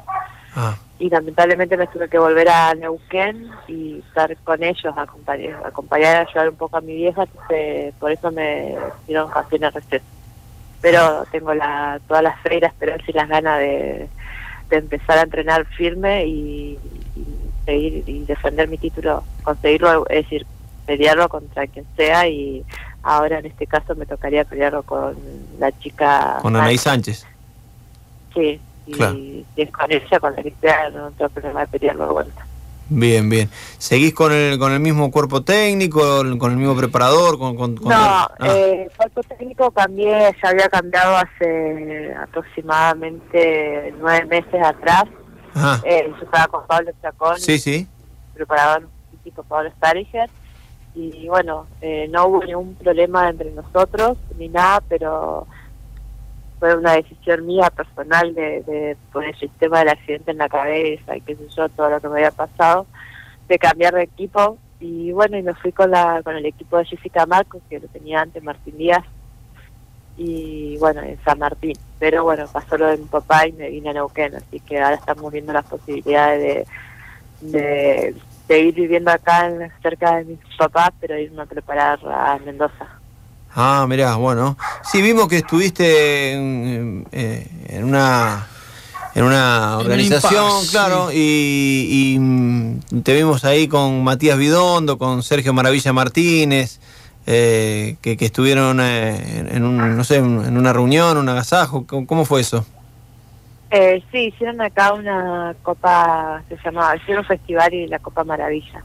y lamentablemente me tuve que volver a Neuquén y estar con ellos, acompañar a ayudar un poco a mi vieja, entonces por eso me dieron casi en el receso. Pero tengo toda la fe y la esperanza y las ganas de empezar a entrenar firme y seguir y defender mi título, conseguirlo, es decir, pelearlo contra quien sea, y ahora en este caso me tocaría pelearlo con la chica... Con Anaí Sánchez. Sí, y claro. Si es con ella, con la que sea, no tengo problema de pelearlo de vuelta. Bien, bien. ¿Seguís con el mismo cuerpo técnico, con el mismo preparador? El cuerpo técnico cambié, ya había cambiado hace aproximadamente 9 meses atrás. Yo estaba con Pablo Chacón, preparador físico Pablo Stariger, y bueno, no hubo ningún problema entre nosotros ni nada, pero fue una decisión mía personal de poner el sistema del accidente en la cabeza y qué sé yo, todo lo que me había pasado, de cambiar de equipo. Y bueno, y me fui con el equipo de Jessica Marcos, que lo tenía antes Martín Díaz, y bueno, en San Martín. Pero bueno, pasó lo de mi papá y me vine a Neuquén, así que ahora estamos viendo las posibilidades de seguir viviendo acá cerca de mis papás, pero irme a preparar a Mendoza. Mirá, bueno. Sí, vimos que estuviste en una organización, claro, y te vimos ahí con Matías Bidondo, con Sergio Maravilla Martínez, que estuvieron en una reunión, un agasajo. ¿Cómo fue eso? Sí, hicieron acá una copa, hicieron un festival y la Copa Maravilla.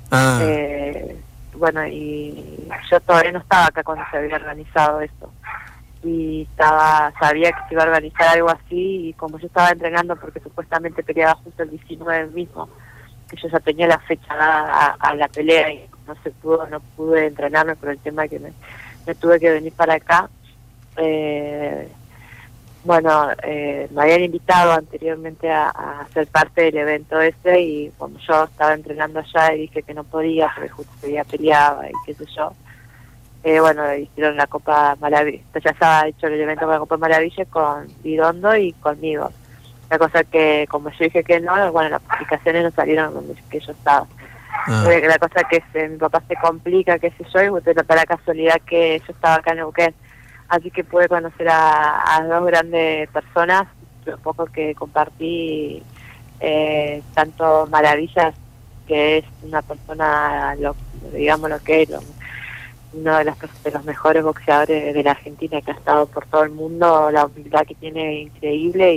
Bueno, y yo todavía no estaba acá cuando se había organizado esto. Y sabía que se iba a organizar algo así, y como yo estaba entrenando porque supuestamente peleaba justo el 19 mismo, que yo ya tenía la fecha dada a la pelea y no pude entrenarme por el tema que me tuve que venir para acá. Me habían invitado anteriormente a ser parte del evento ese, y como yo estaba entrenando allá y dije que no podía porque justo ese día peleaba y qué sé yo, hicieron la Copa Maravilla. Ya estaba hecho el evento con la Copa Maravilla con Bidondo y conmigo. La cosa que, como yo dije que no, las publicaciones no salieron donde que yo estaba. La cosa que mi papá se complica, qué sé yo, y para la casualidad que yo estaba acá en Neuquén. Así que pude conocer a dos grandes personas, lo poco que compartí, tanto Maravillas, que es una persona, digamos lo que es, uno de los mejores boxeadores de la Argentina, que ha estado por todo el mundo, la humildad que tiene increíble,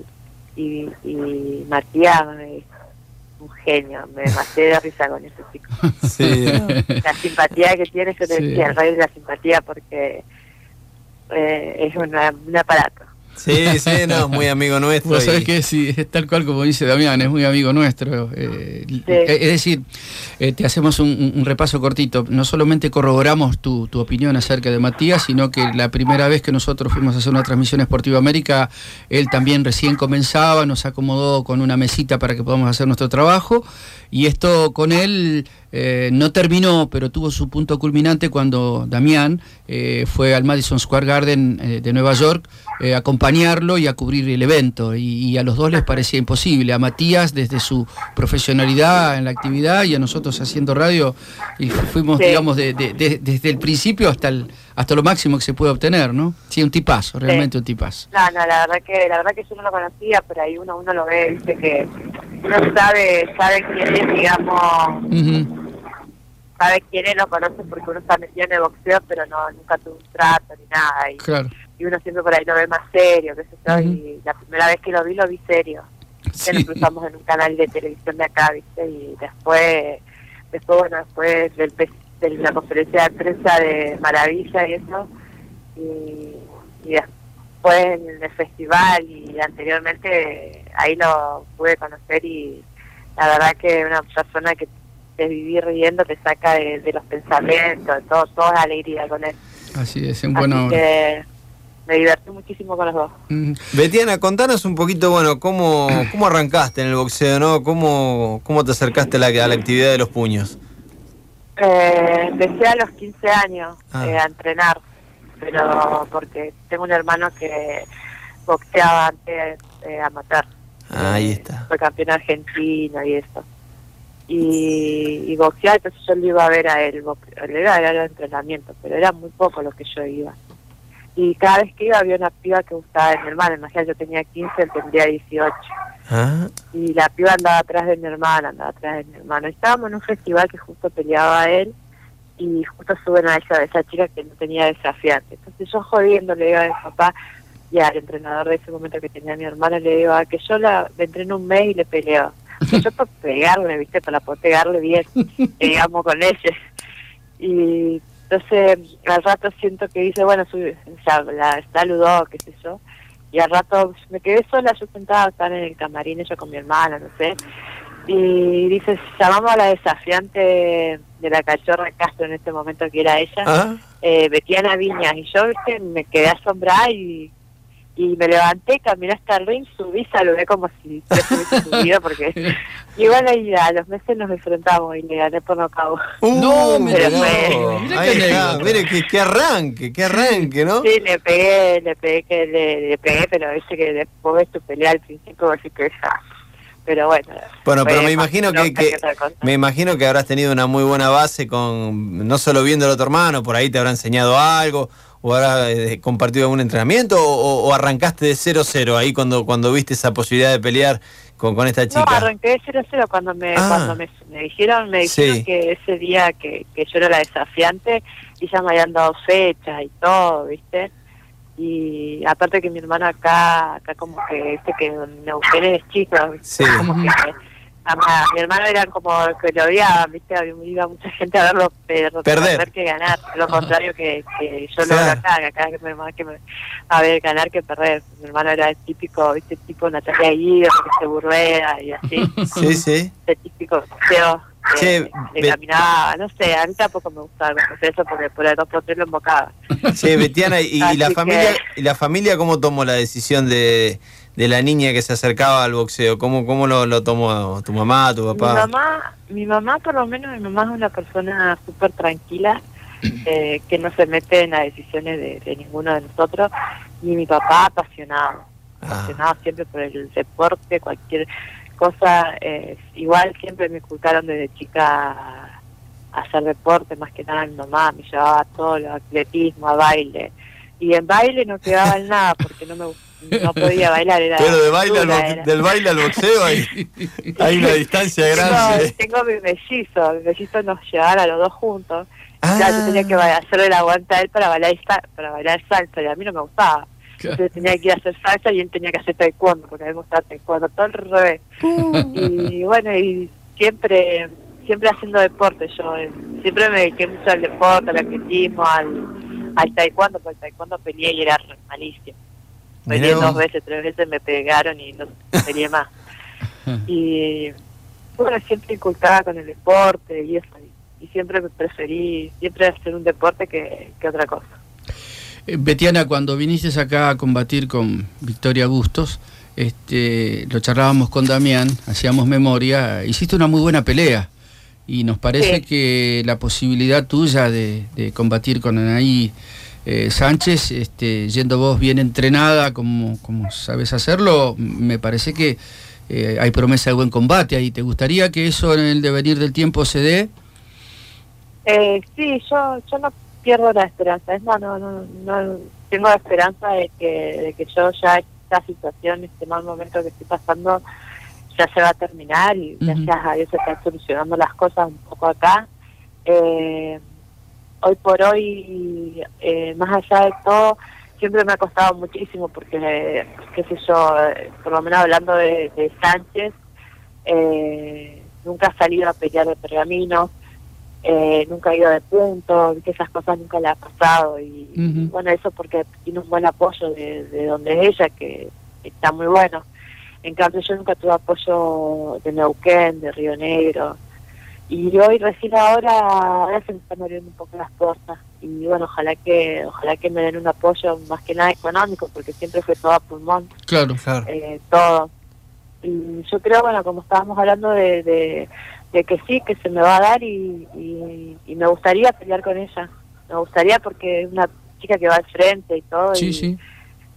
y Matías es un genio, me maté de risa con ese chico. Sí. La simpatía que tiene, yo te decía, el rey de la simpatía, porque es un aparato. Sí, no, muy amigo nuestro. Vos sabés que sí, es tal cual como dice Damián, es muy amigo nuestro. Es decir, te hacemos un repaso cortito. No solamente corroboramos tu opinión acerca de Matías, sino que la primera vez que nosotros fuimos a hacer una transmisión Esportiva América, él también recién comenzaba, nos acomodó con una mesita para que podamos hacer nuestro trabajo, y esto con él no terminó, pero tuvo su punto culminante cuando Damián fue al Madison Square Garden de Nueva York a acompañarlo y a cubrir el evento, y a los dos les parecía imposible, a Matías desde su profesionalidad en la actividad y a nosotros haciendo radio, y fuimos, digamos, desde el principio hasta lo máximo que se puede obtener, ¿no? Sí, un tipazo, realmente un tipazo. No, la verdad que yo no lo conocía, pero ahí uno lo ve, dice que uno sabe quién es, digamos, sabe quién es, lo conoce porque uno está metido en el boxeo, pero nunca tuvo un trato ni nada, y uno siempre por ahí lo ve más serio, qué sé yo, y la primera vez que lo vi serio. Que nos cruzamos en un canal de televisión de acá, ¿viste? Y después de la conferencia de prensa de Maravilla y eso, y después en el festival y anteriormente, ahí lo pude conocer, y la verdad que una persona que de vivir riendo te saca de los pensamientos, toda alegría con él. Así es, bueno. Así que me divertí muchísimo con los dos. Betiana, contanos un poquito, ¿cómo arrancaste en el boxeo, ¿no? ¿Cómo te acercaste a la actividad de los puños? Empecé a los 15 años a entrenar, pero porque tengo un hermano que boxeaba antes amateur. Ahí está. Fue campeón argentino y eso. Y boxear, entonces yo lo iba a ver a él, era el entrenamiento, pero era muy poco lo que yo iba. Y cada vez que iba había una piba que gustaba de mi hermana, imagínate, yo tenía 15, él tendría 18. Y la piba andaba atrás de mi hermana, Y estábamos en un festival que justo peleaba él, y justo suben a esa chica que no tenía desafiante. Entonces yo jodiendo le digo a mi papá y al entrenador de ese momento que tenía mi hermana, le digo que yo le entreno un mes y le peleo. Yo para pegarle, ¿viste? Para poder pegarle bien, digamos, con ella. Y entonces al rato siento que dice, bueno, la saludó, qué sé yo. Y al rato me quedé sola, yo sentada, estaba en el camarín, ella con mi hermana, no sé. Y dice, llamamos a la desafiante de la Cachorra Castro en este momento, que era ella, Betiana Viñas. Y yo, ¿viste? Me quedé asombrada y me levanté, caminé hasta el ring, subí, saludé como si yo hubiese subido, porque... Y bueno, y a los meses nos enfrentamos y le gané por nocaut. Mire qué arranque, ¿no? Sí, le pegué, pero dice que después de tu pelea al principio, así que esa... Pero bueno. Bueno, pero me imagino que habrás tenido una muy buena base con, no solo viéndolo a tu hermano, por ahí te habrá enseñado algo, o habrá compartido algún entrenamiento, o arrancaste de 0-0 ahí cuando viste esa posibilidad de pelear con esta chica. No, arranqué de 0-0 cuando me dijeron que ese día que yo era la desafiante, y ya me habían dado fechas y todo, ¿viste? Y aparte que mi hermano acá como que que Neuquén es chico, como que mi hermano era como que lo odiaba, ¿viste? Iba mucha gente a verlo perder que ganar, lo contrario que yo lo veo acá que mi hermano a ver ganar que perder. Mi hermano era el típico, ¿viste? Tipo Natalia Guido, que se burlea y así. Sí. El típico feo. Caminaba, no sé, a mí tampoco me gustaba eso porque por el 2x3 lo embocaba. Sí, Betiana, y la familia ¿cómo tomó la decisión de la niña que se acercaba al boxeo? ¿Cómo lo tomó tu mamá, tu papá? Mi mamá por lo menos, mi mamá es una persona súper tranquila, que no se mete en las decisiones de ninguno de nosotros, y mi papá apasionado siempre por el deporte, cualquier cosa. Igual siempre me inculcaron desde chica a hacer deporte, más que nada mi mamá me llevaba a todo, a atletismo, a baile, y en baile no quedaba en nada porque no podía bailar. Pero del baile al boxeo hay una distancia grande. Tengo mi mellizo nos llevaban a los dos juntos. Claro, yo tenía que hacerle el aguante a él para bailar salsa, y a mí no me gustaba. Entonces tenía que ir a hacer salsa y él tenía que hacer taekwondo, porque a mí me gustaba taekwondo, todo al revés. Y bueno, y siempre haciendo deporte yo, siempre me dediqué mucho al deporte, al atletismo, al taekwondo, porque el taekwondo peleé y era malísimo. Peleé 2 veces, 3 veces me pegaron y no peleé más. Y bueno, siempre inculcaba con el deporte y eso, y siempre me preferí hacer un deporte que otra cosa. Betiana, cuando viniste acá a combatir con Victoria Bustos, lo charlábamos con Damián, hacíamos memoria, hiciste una muy buena pelea, y nos parece que la posibilidad tuya de combatir con Anaí Sánchez, yendo vos bien entrenada como sabes hacerlo, me parece que hay promesa de buen combate ahí. ¿Te gustaría que eso en el devenir del tiempo se dé? Sí, yo no pierdo la esperanza. Es más, no tengo la esperanza de que yo ya esta situación, este mal momento que estoy pasando, ya se va a terminar, y gracias a Dios se están solucionando las cosas un poco acá. Hoy por hoy, más allá de todo, siempre me ha costado muchísimo porque, qué sé yo, por lo menos hablando de Sánchez, nunca ha salido a pelear de pergamino, nunca ha ido de punto, que esas cosas nunca le ha pasado, y bueno, eso porque tiene un buen apoyo de donde es ella, que está muy bueno. En cambio yo nunca tuve apoyo de Neuquén, de Río Negro, y hoy recién ahora se me están abriendo un poco las puertas, y bueno, ojalá que me den un apoyo más que nada económico, porque siempre fue todo a pulmón. Claro. Todo. Y yo creo, bueno, como estábamos hablando de que sí, que se me va a dar, y me gustaría pelear con ella. Me gustaría, porque es una chica que va al frente y todo. Sí.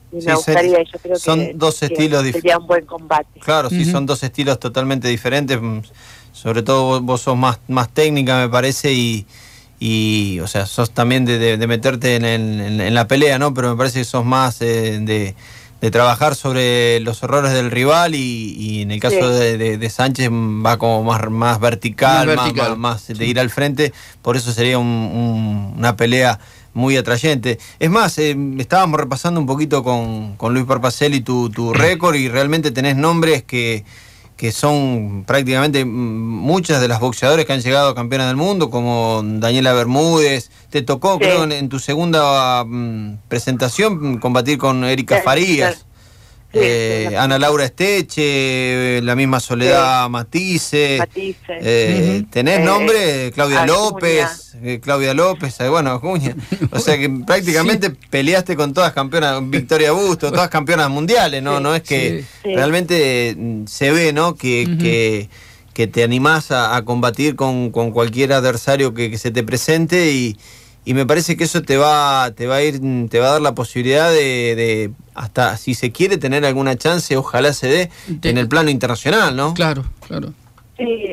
Y me gustaría, yo creo son que, dos estilos sería un buen combate. Claro, sí, son dos estilos totalmente diferentes. Sobre todo vos sos más técnica, me parece, y o sea, sos también de meterte en la pelea, ¿no? Pero me parece que sos más de trabajar sobre los errores del rival y en el caso de Sánchez va como más vertical, más de ir al frente. Por eso sería una pelea muy atrayente. Es más, estábamos repasando un poquito con Luis Parpacelli tu récord, y realmente tenés nombres que son prácticamente muchas de las boxeadores que han llegado a campeonas del mundo, como Daniela Bermúdez. Te tocó, creo, en tu segunda presentación combatir con Erika Farías. Ana Laura Esteche, la misma Soledad Matisse. Tenés nombre, Claudia López, bueno, Acuña. O sea que prácticamente peleaste con todas campeonas, Victoria Busto, todas campeonas mundiales, ¿no? No es que realmente se ve, ¿no? Que te animás a combatir con cualquier adversario que se te presente, y me parece que eso te va a dar la posibilidad de hasta, si se quiere, tener alguna chance, ojalá se dé, en el plano internacional, ¿no? Claro. Sí,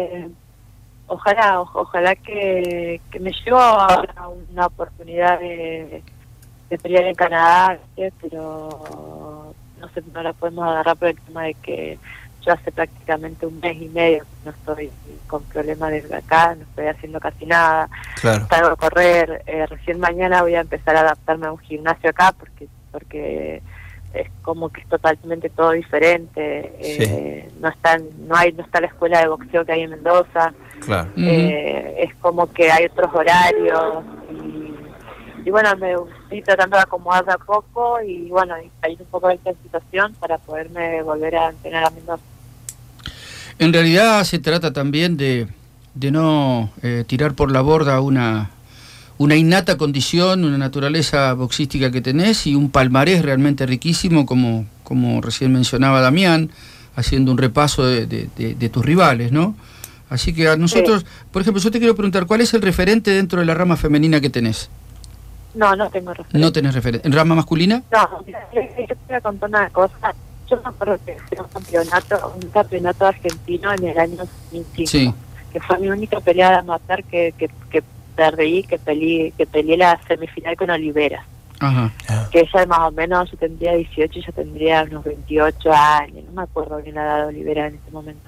ojalá que me llegó ahora una oportunidad de pelear en Canadá, pero no la podemos agarrar por el tema de que yo hace prácticamente un mes y medio no estoy con problemas desde acá, no estoy haciendo casi nada. Claro. Salgo a correr, recién mañana voy a empezar a adaptarme a un gimnasio acá porque es como que es totalmente todo diferente. No está la escuela de boxeo que hay en Mendoza. Claro. Es como que hay otros horarios y bueno, me estoy tratando de acomodar de a poco y bueno, y salir un poco de esta situación para poderme volver a entrenar a Mendoza. En realidad se trata también de no tirar por la borda una innata condición, una naturaleza boxística que tenés y un palmarés realmente riquísimo, como recién mencionaba Damián, haciendo un repaso de tus rivales, ¿no? Así que a nosotros, por ejemplo, yo te quiero preguntar, ¿cuál es el referente dentro de la rama femenina que tenés? No tengo referente. ¿No tenés referente? ¿En rama masculina? No, yo te voy a contar una cosa. Yo me acuerdo que fui a un campeonato argentino en el año 2005, que fue mi única pelea de amateur que perdí, que peleé la semifinal con Olivera. Ajá. Que ella más o menos, yo tendría 18 y yo tendría unos 28 años, no me acuerdo bien la edad de Olivera en ese momento.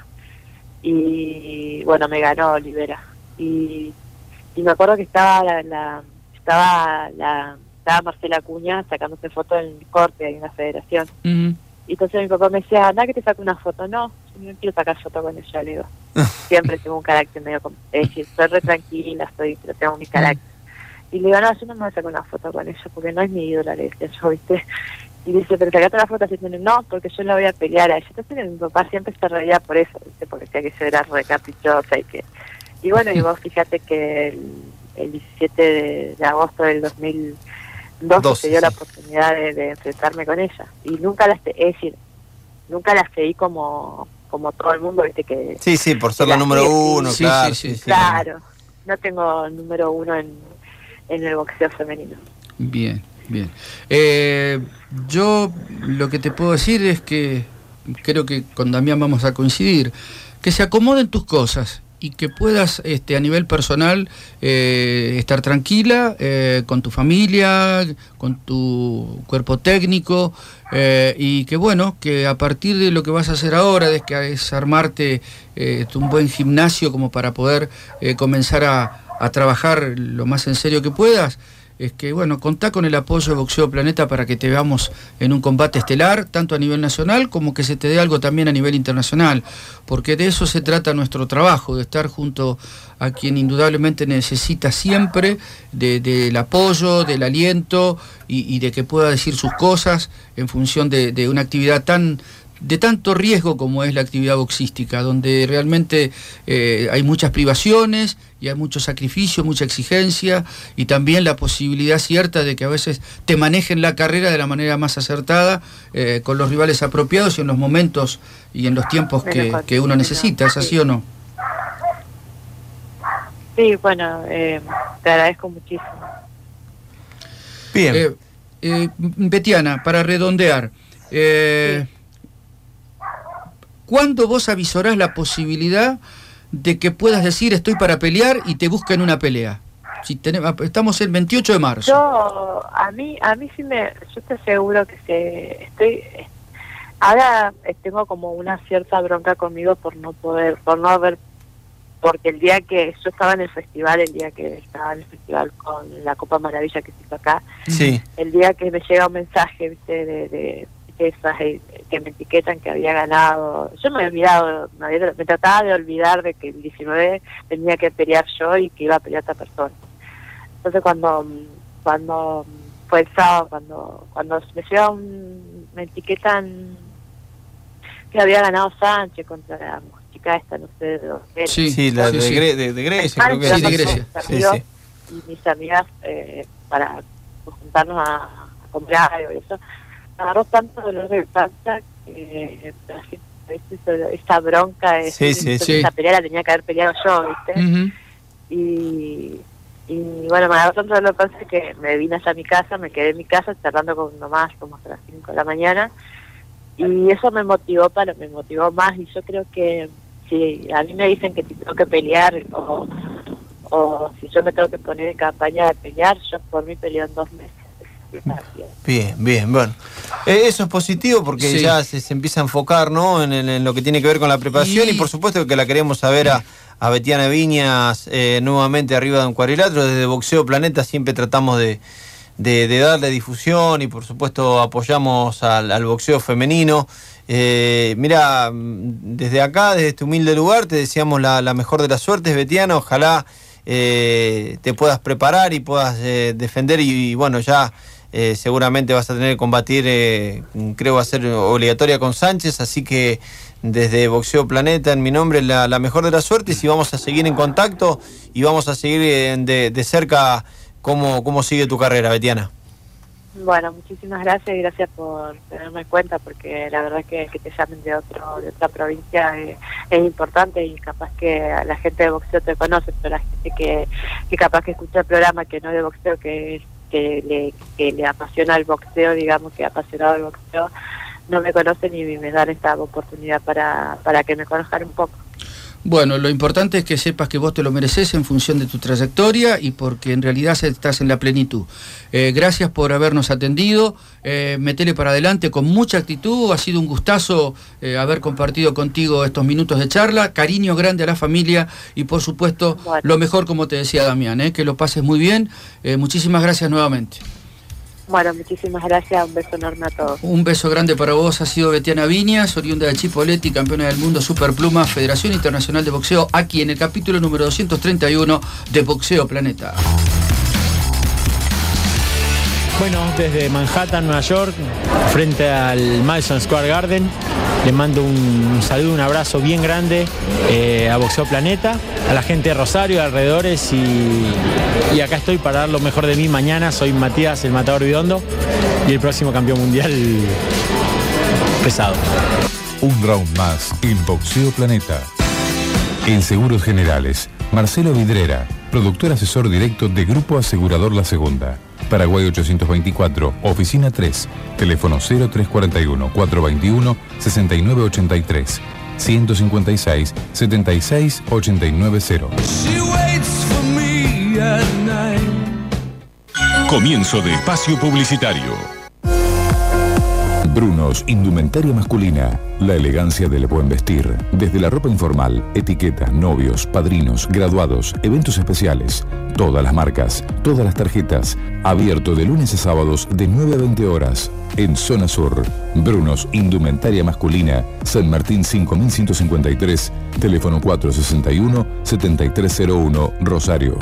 Y bueno, me ganó Olivera. Y me acuerdo que estaba Marcela Acuña sacándose fotos en el corte en la federación. Y entonces mi papá me decía, anda que te saque una foto. No, yo no quiero sacar foto con ella, le digo. Siempre tengo un carácter medio, es decir, soy re tranquila, pero tengo mi carácter. Y le digo, no, yo no me voy a sacar una foto con ella porque no es mi ídola, le decía yo, ¿viste? Y dice, pero sacate la foto así, no, porque yo la voy a pelear a ella. Entonces mi papá siempre se reía por eso, ¿viste? Porque decía que yo era re caprichosa y bueno, y vos fíjate que el 17 de agosto del 2012 se dio la oportunidad de enfrentarme con ella. Y nunca la seguí como todo el mundo, ¿viste? Que sí, por ser la número uno, claro. Sí, claro, no tengo el número uno en el boxeo femenino. Bien. Yo lo que te puedo decir es que creo que con Damián vamos a coincidir, que se acomoden tus cosas y que puedas a nivel personal estar tranquila con tu familia, con tu cuerpo técnico, y que bueno, que a partir de lo que vas a hacer ahora, es armarte un buen gimnasio como para poder comenzar a trabajar lo más en serio que puedas. Es que, bueno, contá con el apoyo de Boxeo Planeta para que te veamos en un combate estelar, tanto a nivel nacional como que se te dé algo también a nivel internacional, porque de eso se trata nuestro trabajo, de estar junto a quien indudablemente necesita siempre del apoyo, del aliento y de que pueda decir sus cosas en función de una actividad de tanto riesgo como es la actividad boxística, donde realmente hay muchas privaciones y hay mucho sacrificio, mucha exigencia y también la posibilidad cierta de que a veces te manejen la carrera de la manera más acertada, con los rivales apropiados y en los momentos y en los tiempos que uno necesita. ¿Es así o no? Sí, bueno, te agradezco muchísimo. Bien. Betiana, para redondear, ¿cuándo vos avisorás la posibilidad de que puedas decir estoy para pelear y te busquen una pelea? Si estamos el 28 de marzo. A mí sí yo estoy seguro que ahora tengo como una cierta bronca conmigo por no haber, porque el día que yo estaba en el festival con la Copa Maravilla que se hizo acá, sí. El día que me llega un mensaje, viste, de esas que me etiquetan que había ganado, yo me había olvidado, me trataba de olvidar de que el 19 tenía que pelear yo y que iba a pelear otra persona. Entonces cuando fue el sábado, cuando me etiquetan que había ganado Sánchez contra la chica esta, no sé de dónde. Sí, la de Grecia, creo que sí, de Grecia. Sí. Y mis amigas, para juntarnos a comprar algo y eso, me agarró tanto dolor de panza que esa bronca de esa pelea la tenía que haber peleado yo, ¿viste? Uh-huh. Y bueno, me agarró tanto dolor de panza que me vine hacia mi casa, me quedé en mi casa charlando con nomás como hasta las 5 de la mañana, y eso me motivó más. Y yo creo que si a mí me dicen que tengo que pelear o si yo me tengo que poner en campaña de pelear, yo por mí peleo en 2 meses. Bien, bueno. Eso es positivo porque ya se empieza a enfocar, ¿no? en lo que tiene que ver con la preparación y por supuesto que la queremos saber a Betiana Viñas nuevamente arriba de un cuadrilátero. Desde Boxeo Planeta siempre tratamos de darle difusión y por supuesto apoyamos al boxeo femenino. Mira, desde acá, desde este humilde lugar, te deseamos la mejor de las suertes, Betiana. Ojalá te puedas preparar y puedas defender y bueno, ya seguramente vas a tener que combatir, creo va a ser obligatoria con Sánchez, así que desde Boxeo Planeta, en mi nombre, la mejor de las suertes y vamos a seguir en contacto y vamos a seguir de cerca cómo sigue tu carrera, Betiana. Bueno, muchísimas gracias y gracias por tenerme en cuenta, porque la verdad que te llamen de otra provincia es importante y capaz que la gente de boxeo te conoce, pero la gente que capaz que escucha el programa que no es de boxeo, que le apasiona el boxeo, digamos que apasionado el boxeo, no me conocen y me dan esta oportunidad para que me conozcan un poco. Bueno, lo importante es que sepas que vos te lo mereces en función de tu trayectoria y porque en realidad estás en la plenitud. Gracias por habernos atendido, metele para adelante con mucha actitud, ha sido un gustazo haber compartido contigo estos minutos de charla, cariño grande a la familia y por supuesto lo mejor, como te decía Damián, que lo pases muy bien, muchísimas gracias nuevamente. Bueno, muchísimas gracias, un beso enorme a todos. Un beso grande para vos, ha sido Betiana Viñas, oriunda de Chipoleti, campeona del mundo Superpluma, Federación Internacional de Boxeo, aquí en el capítulo número 231 de Boxeo Planeta. Bueno, desde Manhattan, Nueva York, frente al Madison Square Garden, le mando un saludo, un abrazo bien grande a Boxeo Planeta, a la gente de Rosario, de alrededores y acá estoy para dar lo mejor de mí mañana. Soy Matías, el Matador Bidondo, y el próximo campeón mundial pesado. Un round más en Boxeo Planeta. En Seguros Generales, Marcelo Vidrera, productor asesor directo de Grupo Asegurador La Segunda. Paraguay 824, Oficina 3, teléfono 0341-421-6983, 156-76-890. Comienzo de espacio publicitario. Brunos, indumentaria masculina, la elegancia del buen vestir, desde la ropa informal, etiqueta, novios, padrinos, graduados, eventos especiales, todas las marcas, todas las tarjetas, abierto de lunes a sábados de 9 a 20 horas, en Zona Sur. Brunos, indumentaria masculina, San Martín 5153, teléfono 461-7301, Rosario.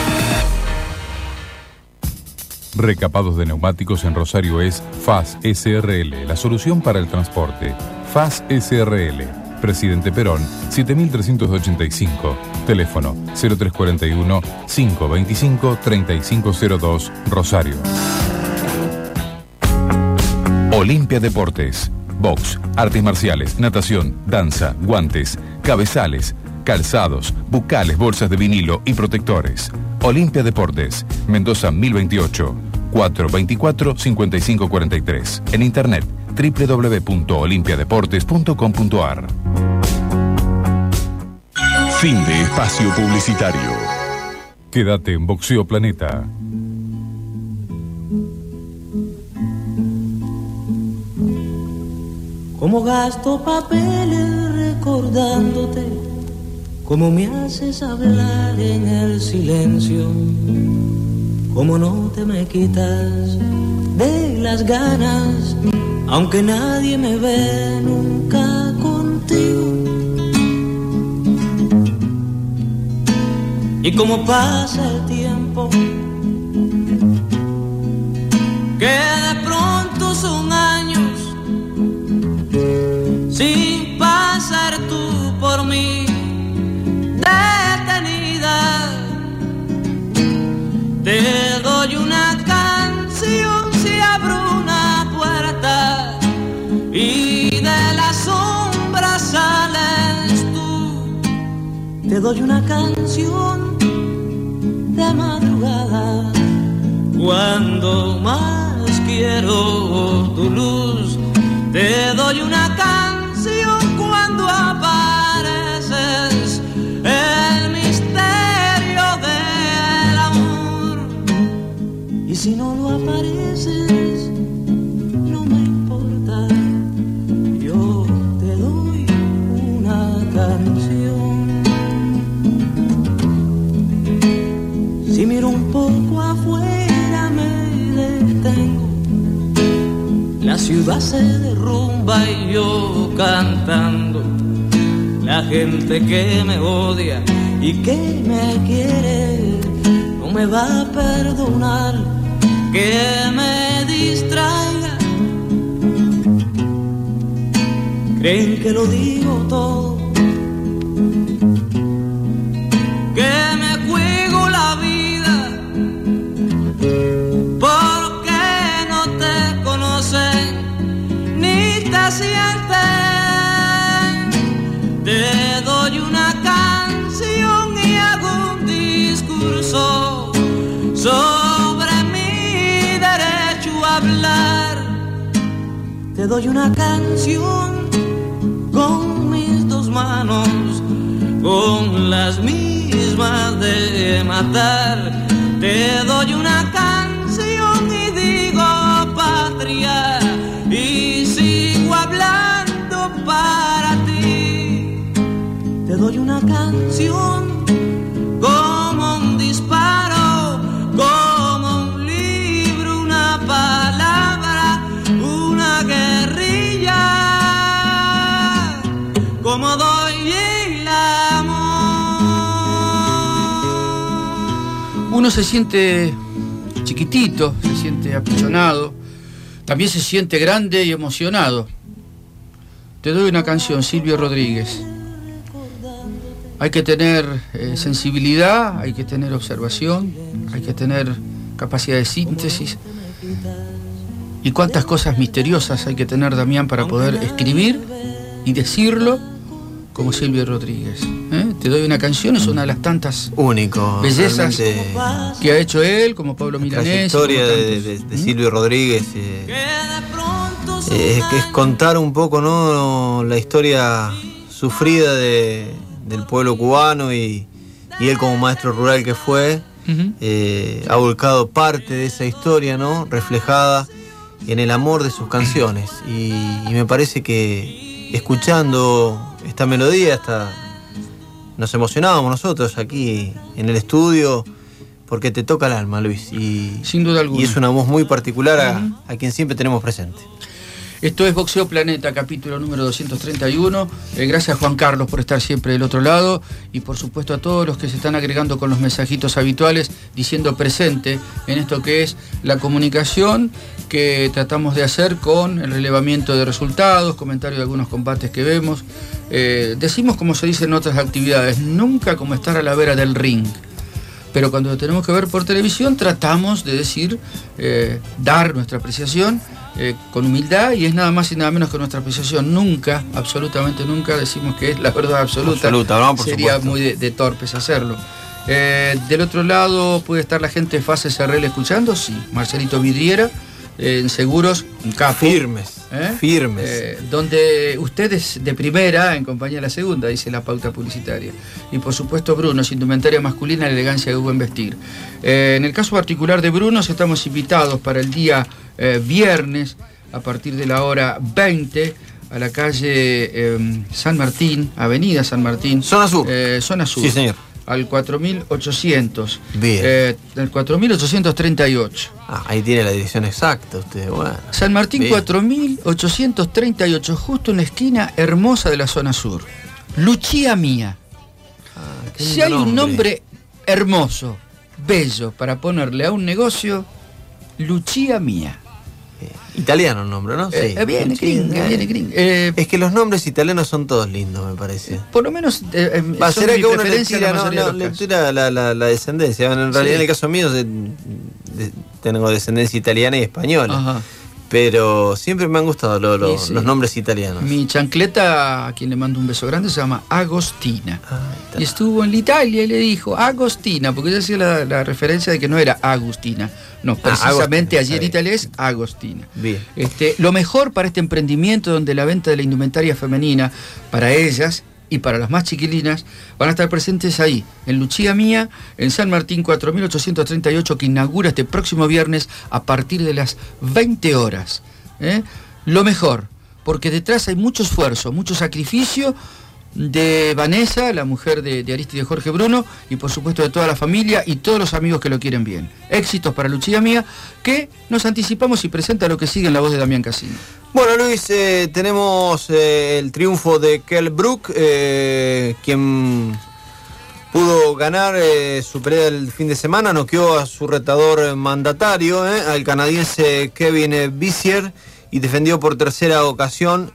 Recapados de neumáticos en Rosario es FAS SRL, la solución para el transporte. FAS SRL, Presidente Perón, 7385, teléfono 0341-525-3502, Rosario. Olimpia Deportes, box, artes marciales, natación, danza, guantes, cabezales, calzados, bucales, bolsas de vinilo y protectores. Olimpia Deportes, Mendoza 1028. 424-5543. En internet www.olimpiadeportes.com.ar. Fin de espacio publicitario. Quédate en Boxeo Planeta. Como gasto papeles recordándote, como me haces hablar en el silencio, como no te me quitas de las ganas, aunque nadie me ve nunca contigo. Y como pasa el tiempo, que de pronto son años sin pasar tú por mí detenida. Te doy una canción si abro una puerta y de la sombra sales tú. Te doy una canción de madrugada cuando más quiero tu luz. Te doy una canción cuando apareces, el misterio del amor. Y si no lo apareces, no me importa, yo te doy una canción. Si miro un poco afuera me detengo, la ciudad se derrumba y yo cantando. La gente que me odia y que me quiere no me va a perdonar que me distraiga. Creen que lo digo todo, que me juego la vida, porque no te conocen ni te sienten. Te doy una canción y hago un discurso sobre mi derecho a hablar. Te doy una canción con mis dos manos, con las mismas de matar. Te doy una canción y digo patria y sigo hablando para ti. Te doy una canción como un disparo, como un libro, una palabra, una guerrilla, como doy el amor. Uno se siente chiquitito, se siente apichonado, también se siente grande y emocionado. Te doy una canción, Silvio Rodríguez. Hay que tener sensibilidad, hay que tener observación, hay que tener capacidad de síntesis. Y cuántas cosas misteriosas hay que tener, Damián, para poder escribir y decirlo como Silvio Rodríguez. Te doy una canción, es una de las tantas bellezas que ha hecho él, como Pablo Milanés. La historia de Silvio Rodríguez es contar un poco, ¿no?, la historia sufrida del pueblo cubano y él como maestro rural que fue, ha volcado parte de esa historia, ¿no?, reflejada en el amor de sus canciones. Y me parece que escuchando esta melodía nos emocionábamos nosotros aquí en el estudio, porque te toca el alma, Luis, y sin duda alguna. Y es una voz muy particular a quien siempre tenemos presente. Esto es Boxeo Planeta, capítulo número 231. Gracias, Juan Carlos, por estar siempre del otro lado, y por supuesto a todos los que se están agregando con los mensajitos habituales, diciendo presente en esto que es la comunicación que tratamos de hacer con el relevamiento de resultados, comentario de algunos combates que vemos. Decimos, como se dice en otras actividades, nunca como estar a la vera del ring. Pero cuando lo tenemos que ver por televisión, tratamos de decir, dar nuestra apreciación con humildad, y es nada más y nada menos que nuestra apreciación. Nunca, absolutamente nunca, decimos que es la verdad absoluta. No, por Sería supuesto. muy de torpes hacerlo. Del otro lado puede estar la gente de Fase SRL escuchando, sí. Marcelito Vidriera, en seguros, un capo. Firmes. Donde ustedes de primera en compañía de la segunda, dice la pauta publicitaria. Y por supuesto Bruno, indumentaria masculina, la elegancia de buen vestir. En el caso particular de Bruno, estamos invitados para el día viernes, a partir de la hora 20, a la calle San Martín, avenida San Martín. Zona Sur. Zona Sur. Sí, señor. Al 4800. Bien. El 4838. Ahí tiene la dirección exacta usted. Bueno. San Martín, bien. 4838, justo en la esquina hermosa de la zona sur. Lucia Mía. Si hay un nombre hermoso, bello, para ponerle a un negocio, Lucia Mía. Italiano el nombre, ¿no? Sí. Viene gringo. Es que los nombres italianos son todos lindos, me parece. Por lo menos será que uno le tira la descendencia. En realidad, en el caso mío, tengo descendencia italiana y española. Ajá. Pero siempre me han gustado los nombres italianos. Mi chancleta, a quien le mando un beso grande, se llama Agostina. Y estuvo en Italia y le dijo Agostina, porque ella hacía la referencia de que no era Agustina. No, precisamente allí en Italia es Agostina. Bien. Lo mejor para este emprendimiento, donde la venta de la indumentaria femenina para ellas y para las más chiquilinas van a estar presentes ahí, en Lucia Mía, en San Martín 4838, que inaugura este próximo viernes a partir de las 20 horas. Lo mejor, porque detrás hay mucho esfuerzo, mucho sacrificio de Vanessa, la mujer de Aristide Jorge Bruno, y por supuesto de toda la familia y todos los amigos que lo quieren bien. Éxitos para Lucia Mía, que nos anticipamos y presenta lo que sigue en la voz de Damián Casino. Bueno, Luis, tenemos el triunfo de Kell Brook, quien pudo ganar su pelea del fin de semana, noqueó a su retador mandatario, al canadiense Kevin Bissier, y defendió por tercera ocasión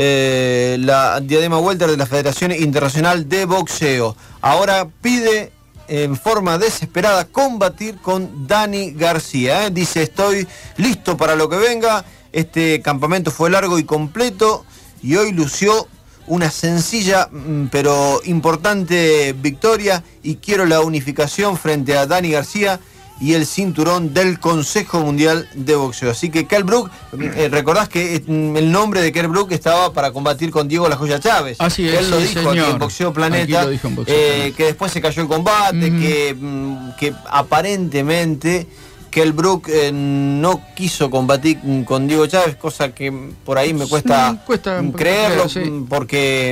la diadema welter de la Federación Internacional de Boxeo. Ahora pide en forma desesperada combatir con Dani García. Dice: estoy listo para lo que venga. Este campamento fue largo y completo y hoy lució una sencilla pero importante victoria, y quiero la unificación frente a Dani García y el cinturón del Consejo Mundial de Boxeo. Así que Kell Brook, recordás que el nombre de Kell Brook estaba para combatir con Diego La Joya Chávez. Así es, él lo dijo aquí en Boxeo Planeta, que después se cayó el combate, que aparentemente Kell Brook no quiso combatir con Diego Chávez, cosa que por ahí me cuesta creerlo, porque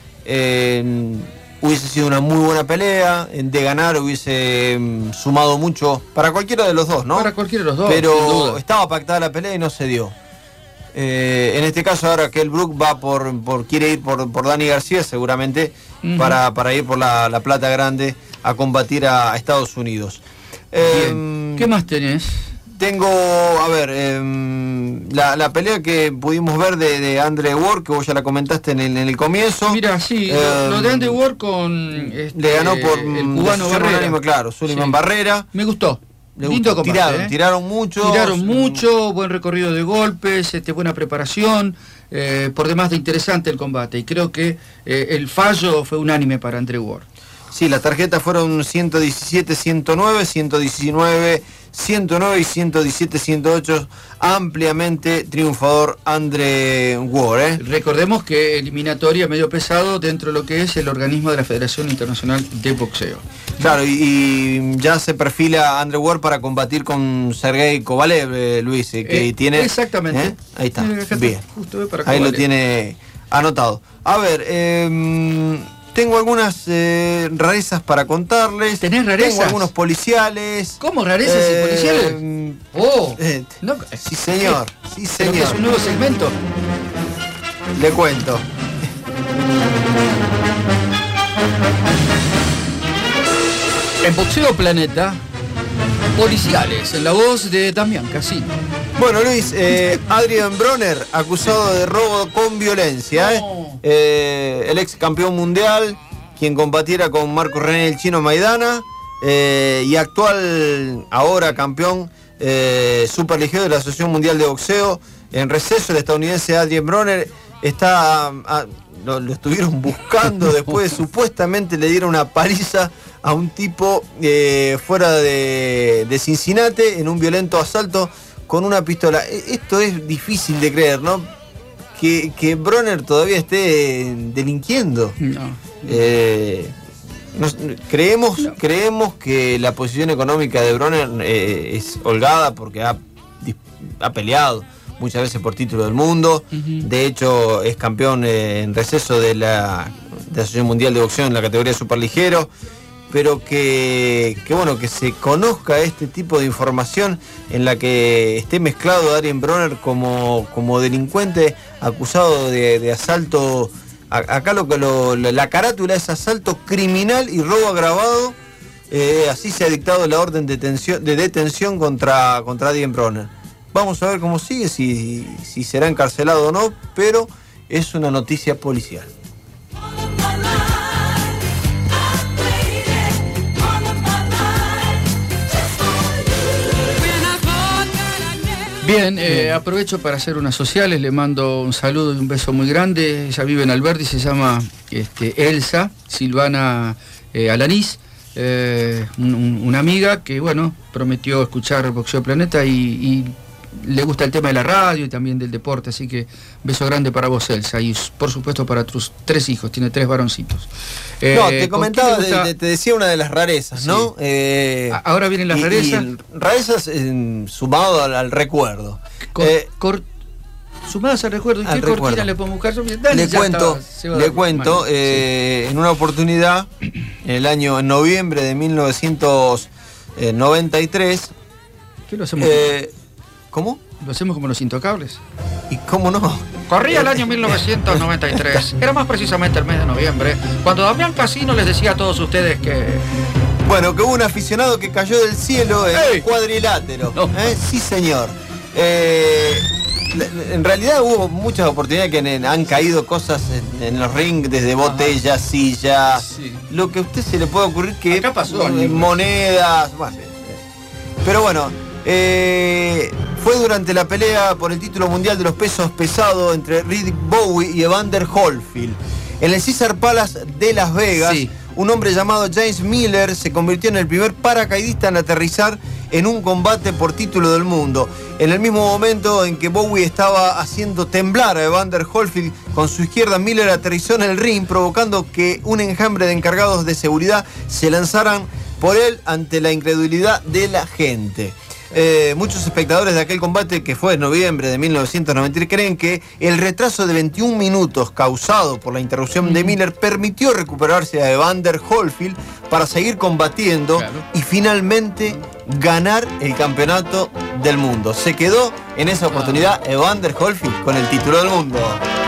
hubiese sido una muy buena pelea, de ganar hubiese sumado mucho para cualquiera de los dos, ¿no? Para cualquiera de los dos, pero estaba pactada la pelea y no se dio. En este caso ahora Kell Brook va quiere ir por Dani García, seguramente para ir por la plata grande a combatir a Estados Unidos. ¿Qué más tenés? Tengo, a ver, la pelea que pudimos ver de Andre Ward, que vos ya la comentaste en el comienzo. Mira, sí, lo de Andre Ward con le ganó por el cubano Barrera. Claro, Suleiman Barrera. Me gustó. Lindo combate, tiraron mucho. Buen recorrido de golpes, buena preparación, por demás de interesante el combate. Y creo que el fallo fue unánime para Andre Ward. Sí, las tarjetas fueron 117, 109, 119, 109 y 117, 108. Ampliamente triunfador Andre Ward. Recordemos que eliminatoria medio pesado dentro de lo que es el organismo de la Federación Internacional de Boxeo. Claro, y ya se perfila Andre Ward para combatir con Sergey Kovalev, Luis, que tiene... Exactamente. Ahí está, bien. Justo para ahí lo tiene anotado. A ver, tengo algunas rarezas para contarles. ¿Tenés rarezas? Tengo algunos policiales. ¿Cómo rarezas y policiales? No, sí, señor. Sí, señor. ¿Es un nuevo segmento? Le cuento. En Boxeo Planeta, policiales, en la voz de Damián Casino. Bueno, Luis, Adrian Bronner, acusado de robo con violencia. El ex campeón mundial, quien combatiera con Marco René el Chino Maidana, y actual, ahora campeón superligero de la Asociación Mundial de Boxeo. En receso, el estadounidense Adrian Bronner está... lo estuvieron buscando después de supuestamente le dieron una paliza a un tipo fuera de Cincinnati en un violento asalto con una pistola. Esto es difícil de creer, ¿no? Que Bronner todavía esté delinquiendo. No. Creemos que la posición económica de Bronner es holgada porque ha peleado muchas veces por título del mundo. De hecho, es campeón en receso de la Asociación Mundial de Boxeo en la categoría superligero. Pero que se conozca este tipo de información en la que esté mezclado Darren Bronner como delincuente acusado de asalto. Acá la carátula es asalto criminal y robo agravado. Así se ha dictado la orden de detención contra Darren Bronner. Vamos a ver cómo sigue, si será encarcelado o no, pero es una noticia policial. Bien, aprovecho para hacer unas sociales, le mando un saludo y un beso muy grande. Ella vive en Alberdi, se llama Elsa Silvana Alanís, una amiga que, bueno, prometió escuchar Boxeo Planeta y le gusta el tema de la radio y también del deporte, así que beso grande para vos, Elsa, y por supuesto para tus 3 hijos, tiene 3 varoncitos. Te comentaba, te decía una de las rarezas, sí. ¿no? Ahora vienen las rarezas. Rarezas sumado al recuerdo. Sumadas al recuerdo. ¿Y qué cortina le podemos buscar? Le cuento, en una oportunidad, en noviembre de 1993. ¿Qué lo hacemos? ¿Cómo? ¿Lo hacemos como los Intocables? ¿Y cómo no? Corría el año 1993, era más precisamente el mes de noviembre, cuando Damián Casino les decía a todos ustedes que... Bueno, que hubo un aficionado que cayó del cielo en un cuadrilátero. No. Sí, señor. En realidad hubo muchas oportunidades que han caído cosas en los rings, desde botellas, sillas, sí. Lo que a usted se le puede ocurrir que... Acá pasó. Monedas, pero bueno... fue durante la pelea por el título mundial de los pesos pesados entre Riddick Bowe y Evander Holyfield. En el Caesars Palace de Las Vegas, sí. Un hombre llamado James Miller se convirtió en el primer paracaidista en aterrizar en un combate por título del mundo. En el mismo momento en que Bowe estaba haciendo temblar a Evander Holyfield con su izquierda, Miller aterrizó en el ring, provocando que un enjambre de encargados de seguridad se lanzaran por él ante la incredulidad de la gente. Muchos espectadores de aquel combate, que fue en noviembre de 1993, creen que el retraso de 21 minutos causado por la interrupción de Miller permitió recuperarse a Evander Holyfield para seguir combatiendo, claro, y finalmente ganar el campeonato del mundo. Se quedó en esa oportunidad Evander Holyfield con el título del mundo.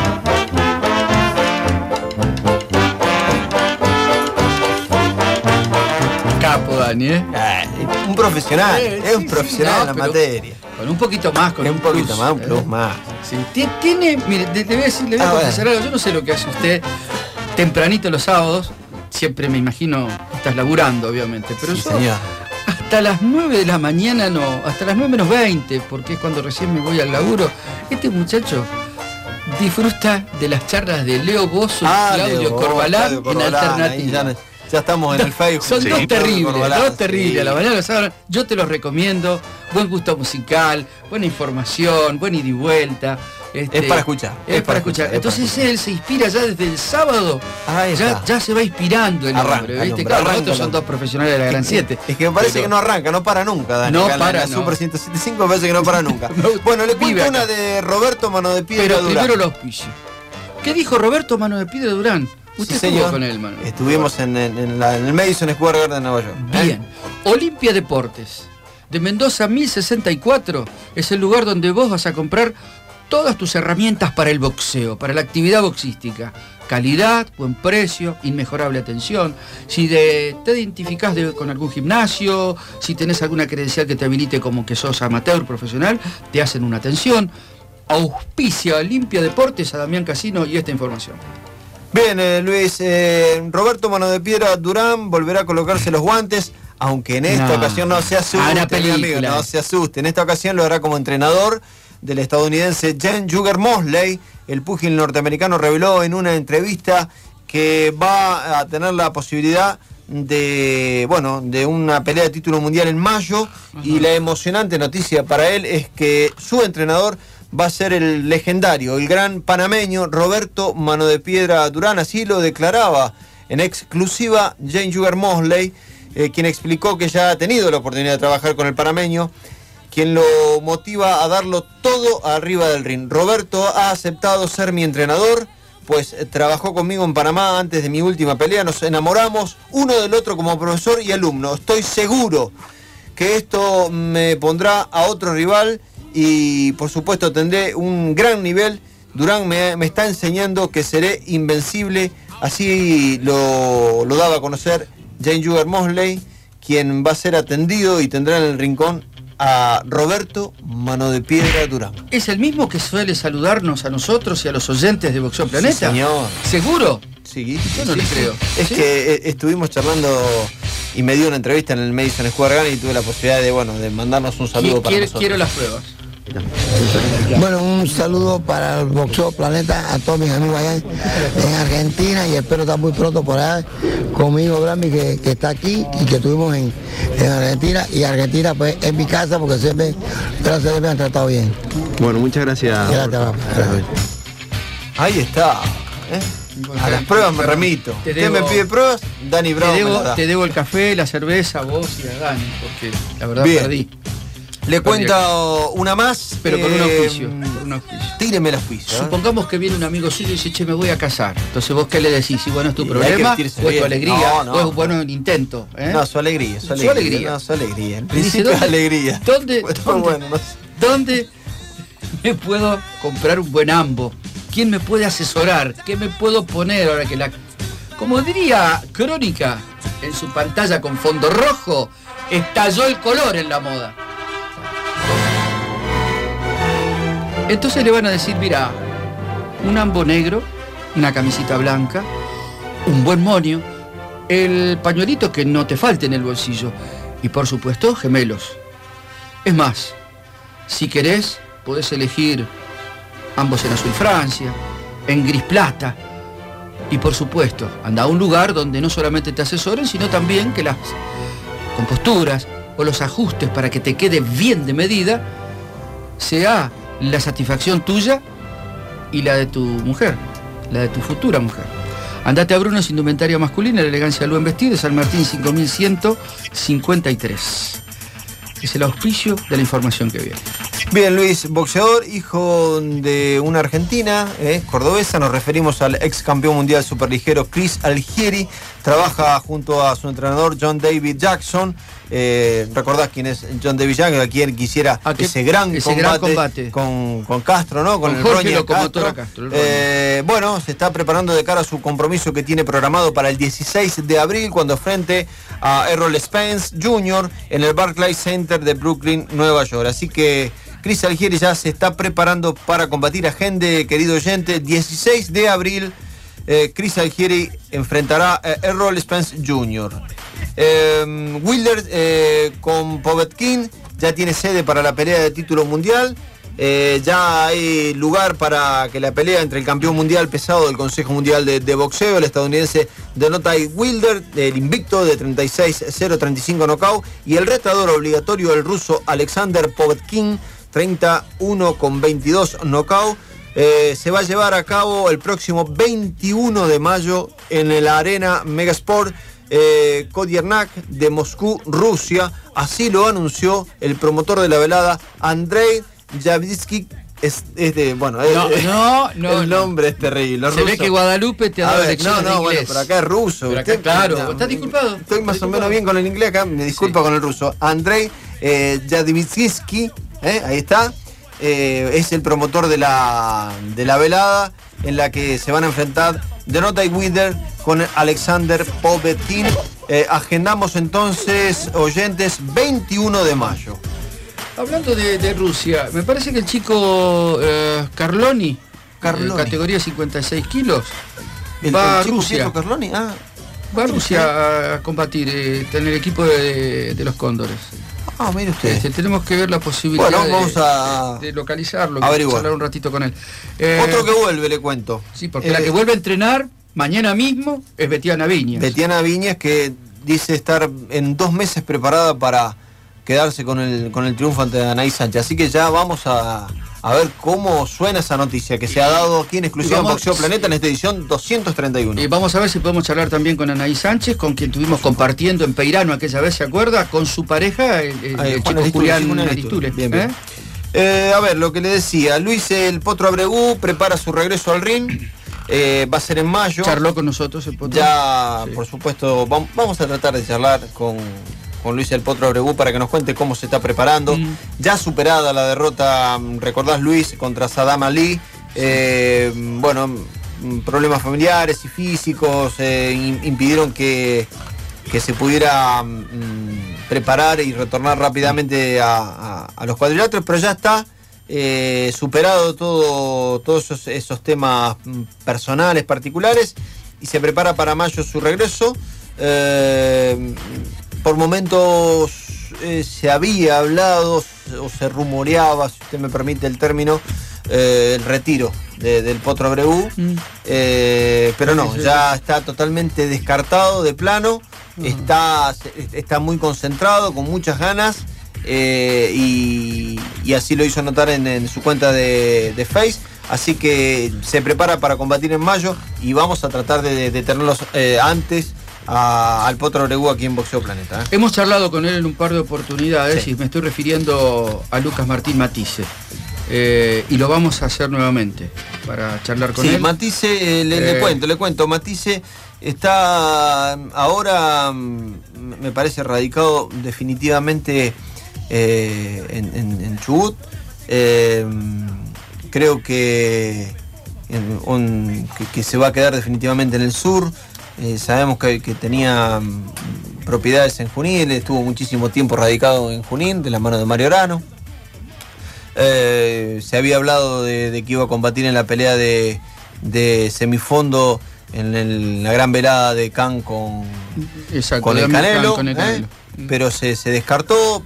Capo, Dani, un profesional, es un profesional en la materia. Con un poquito más, un poquito más, un plus más. Sí. Tiene, mire, le voy a confesar algo, yo no sé lo que hace usted tempranito los sábados, siempre me imagino, estás laburando, obviamente, pero sí, yo señor, hasta las 9 de la mañana no, hasta las 9 menos 20, porque es cuando recién me voy al laburo. Este muchacho disfruta de las charlas de Leo Bozo y Claudio Corbalán en Alternativa. Ya estamos en el Facebook. Son dos terribles, a la mañana los sábados. Yo te los recomiendo. Buen gusto musical, buena información, buen ida y vuelta. Es para escuchar. Es para escuchar. Entonces él se inspira ya desde el sábado. Ya se va inspirando el hombre, ¿viste? Claro, los otros son dos profesionales de la Gran 7. Es que me parece que no arranca, no para nunca, Dani. No para, no. Super 175 me parece que no para nunca. Bueno, le cuento una de Roberto Mano de Piedra Durán. Pero primero los auspicio. ¿Qué dijo Roberto Mano de Piedra Durán? Usted estuvo con él, Manu. Estuvimos en el Madison Square Garden de Nueva York. Bien. Olimpia Deportes, de Mendoza 1064, es el lugar donde vos vas a comprar todas tus herramientas para el boxeo, para la actividad boxística. Calidad, buen precio, inmejorable atención. Si te identificás con algún gimnasio, si tenés alguna credencial que te habilite como que sos amateur, profesional, te hacen una atención. Auspicia Olimpia Deportes a Damián Casino y esta información. Bien, Luis, Roberto Mano de Piedra Durán volverá a colocarse los guantes, aunque en esta ocasión no se asuste, mi amigo, no se asuste. En esta ocasión lo hará como entrenador del estadounidense Jen Jugger Mosley. El púgil norteamericano reveló en una entrevista que va a tener la posibilidad de una pelea de título mundial en mayo. Y la emocionante noticia para él es que su entrenador va a ser el legendario, el gran panameño Roberto Mano de Piedra Durán. Así lo declaraba en exclusiva Jane Sugar Mosley, quien explicó que ya ha tenido la oportunidad de trabajar con el panameño, quien lo motiva a darlo todo arriba del ring. Roberto ha aceptado ser mi entrenador, pues trabajó conmigo en Panamá antes de mi última pelea. Nos enamoramos uno del otro como profesor y alumno. Estoy seguro que esto me pondrá a otro rival y por supuesto tendré un gran nivel. Durán me está enseñando que seré invencible. Así lo daba a conocer Jane Sugar Mosley, quien va a ser atendido y tendrá en el rincón a Roberto Mano de Piedra Durán. ¿Es el mismo que suele saludarnos a nosotros y a los oyentes de Boxeo Planeta? Sí, señor. ¿Seguro? Sí. Yo no le creo. Es que estuvimos charlando y me dio una entrevista en el Madison Square Garden y tuve la posibilidad de mandarnos un saludo para nosotros. Quiero las pruebas. Bueno, un saludo para el Boxeo Planeta, a todos mis amigos allá en Argentina, y espero estar muy pronto por allá con mi hijo Grammy que está aquí y que estuvimos en Argentina, y Argentina pues es mi casa porque siempre, gracias a Dios, me han tratado bien. Bueno, muchas gracias. Gracias. Ahí está. A las pruebas me remito. ¿Usted me pide pruebas? Dani Bravo te debo el café, la cerveza, vos y a Dani, porque la verdad bien. Perdí. Le cuento una más. Pero con un auspicio. Tíreme el auspicio. Supongamos que viene un amigo suyo y dice, che, me voy a casar. Entonces vos, ¿qué le decís? Si bueno, es tu problema, o es tu alegría, o es bueno el intento. No, su alegría. Su alegría. No, su alegría. En principio es alegría. ¿Dónde me puedo comprar un buen ambo? ¿Quién me puede asesorar? ¿Qué me puedo poner ahora que como diría Crónica, en su pantalla con fondo rojo, estalló el color en la moda? Entonces le van a decir, mira, un ambo negro, una camisita blanca, un buen moño, el pañuelito que no te falte en el bolsillo y por supuesto gemelos. Es más, si querés, podés elegir ambos en azul Francia, en gris plata y por supuesto, anda a un lugar donde no solamente te asesoren, sino también que las composturas o los ajustes para que te quede bien de medida sea la satisfacción tuya y la de tu mujer, la de tu futura mujer. Andate a Bruno's Indumentaria Masculina, la elegancia del buen vestir, de San Martín 5153. Es el auspicio de la información que viene. Bien, Luis, boxeador, hijo de una argentina, cordobesa. Nos referimos al ex campeón mundial superligero Chris Algieri. Trabaja junto a su entrenador John David Jackson. Recordás quién es John David Jackson, a quien quisiera ese gran combate con Castro, ¿no? Con el Jorge Locomotora Castro. Bueno, se está preparando de cara a su compromiso que tiene programado para el 16 de abril, cuando frente a Errol Spence Jr. en el Barclays Center de Brooklyn, Nueva York. Así que Chris Algieri ya se está preparando para combatir. Agende, querido oyente, 16 de abril, Chris Algieri enfrentará a Errol Spence Jr. Wilder con Povetkin ya tiene sede para la pelea de título mundial. Ya hay lugar para que la pelea entre el campeón mundial pesado del Consejo Mundial de Boxeo, el estadounidense Deontay Wilder, el invicto de 36-0-35 knockout, y el retador obligatorio, el ruso Alexander Povetkin, 31-22 knockout. Se va a llevar a cabo el próximo 21 de mayo en la Arena Megasport Kodiernak de Moscú, Rusia. Así lo anunció el promotor de la velada, Andrei Javitsky. El nombre es terrible. Se ve que Guadalupe te ha dado lecciones de inglés. Bueno, pero acá es ruso. Pero acá, claro, ¿estás disculpado? Estoy más o menos bien con el inglés acá, me disculpa con el ruso. Andrei Javitsky, ahí está. Es el promotor de la velada, en la que se van a enfrentar Deontay Wilder con Alexander Povetkin. Agendamos entonces, oyentes, 21 de mayo. Hablando de Rusia, me parece que el chico Carloni, categoría 56 kilos, va a Rusia. Carloni? Va a Rusia a combatir en el equipo de los Cóndores. Mire usted. Tenemos que ver la posibilidad vamos de localizarlo, averiguar. hablar un ratito con él. Otro que vuelve, le cuento. Sí, porque la que vuelve a entrenar mañana mismo es Betiana Viñas. Betiana Viñas, que dice estar en 2 meses preparada para quedarse con el triunfo ante Anaí Sánchez. Así que ya vamos a ver cómo suena esa noticia que se ha dado aquí en exclusiva en Boxeo Planeta en esta edición 231. Y vamos a ver si podemos charlar también con Anaí Sánchez, con quien estuvimos compartiendo en Peirano aquella vez, ¿se acuerda? Con su pareja, el chico Julián Aristure. Bien. A ver, lo que le decía, Luis el Potro Abregu prepara su regreso al ring. Va a ser en mayo. Charló con nosotros el Potro. Ya, sí. Por supuesto, vamos a tratar de charlar con Luis el Potro Abregu para que nos cuente cómo se está preparando. Ya superada la derrota, recordás, Luis, contra Saddam Ali. Problemas familiares y físicos impidieron que se pudiera preparar y retornar rápidamente a los cuadriláteros, pero ya está superado todos esos temas personales, particulares, y se prepara para mayo su regreso. Por momentos se había hablado o se rumoreaba, si usted me permite el término, el retiro del Potro Abregu, pero no, ya está totalmente descartado de plano. Está muy concentrado, con muchas ganas, y así lo hizo notar en su cuenta de Face. Así que se prepara para combatir en mayo y vamos a tratar de tenerlos antes al Potro Abregu aquí en Boxeo Planeta. Hemos charlado con él en un par de oportunidades, y me estoy refiriendo a Lucas Martín Matisse. Y lo vamos a hacer nuevamente para charlar con él. Matisse, le cuento, Matisse está ahora, me parece, radicado definitivamente en Chubut. Creo que se va a quedar definitivamente en el sur. Sabemos que tenía propiedades en Junín, estuvo muchísimo tiempo radicado en Junín, de la mano de Mario Arano. Se había hablado de que iba a combatir en la pelea de semifondo en la gran velada de Can con el Canelo, pero se descartó.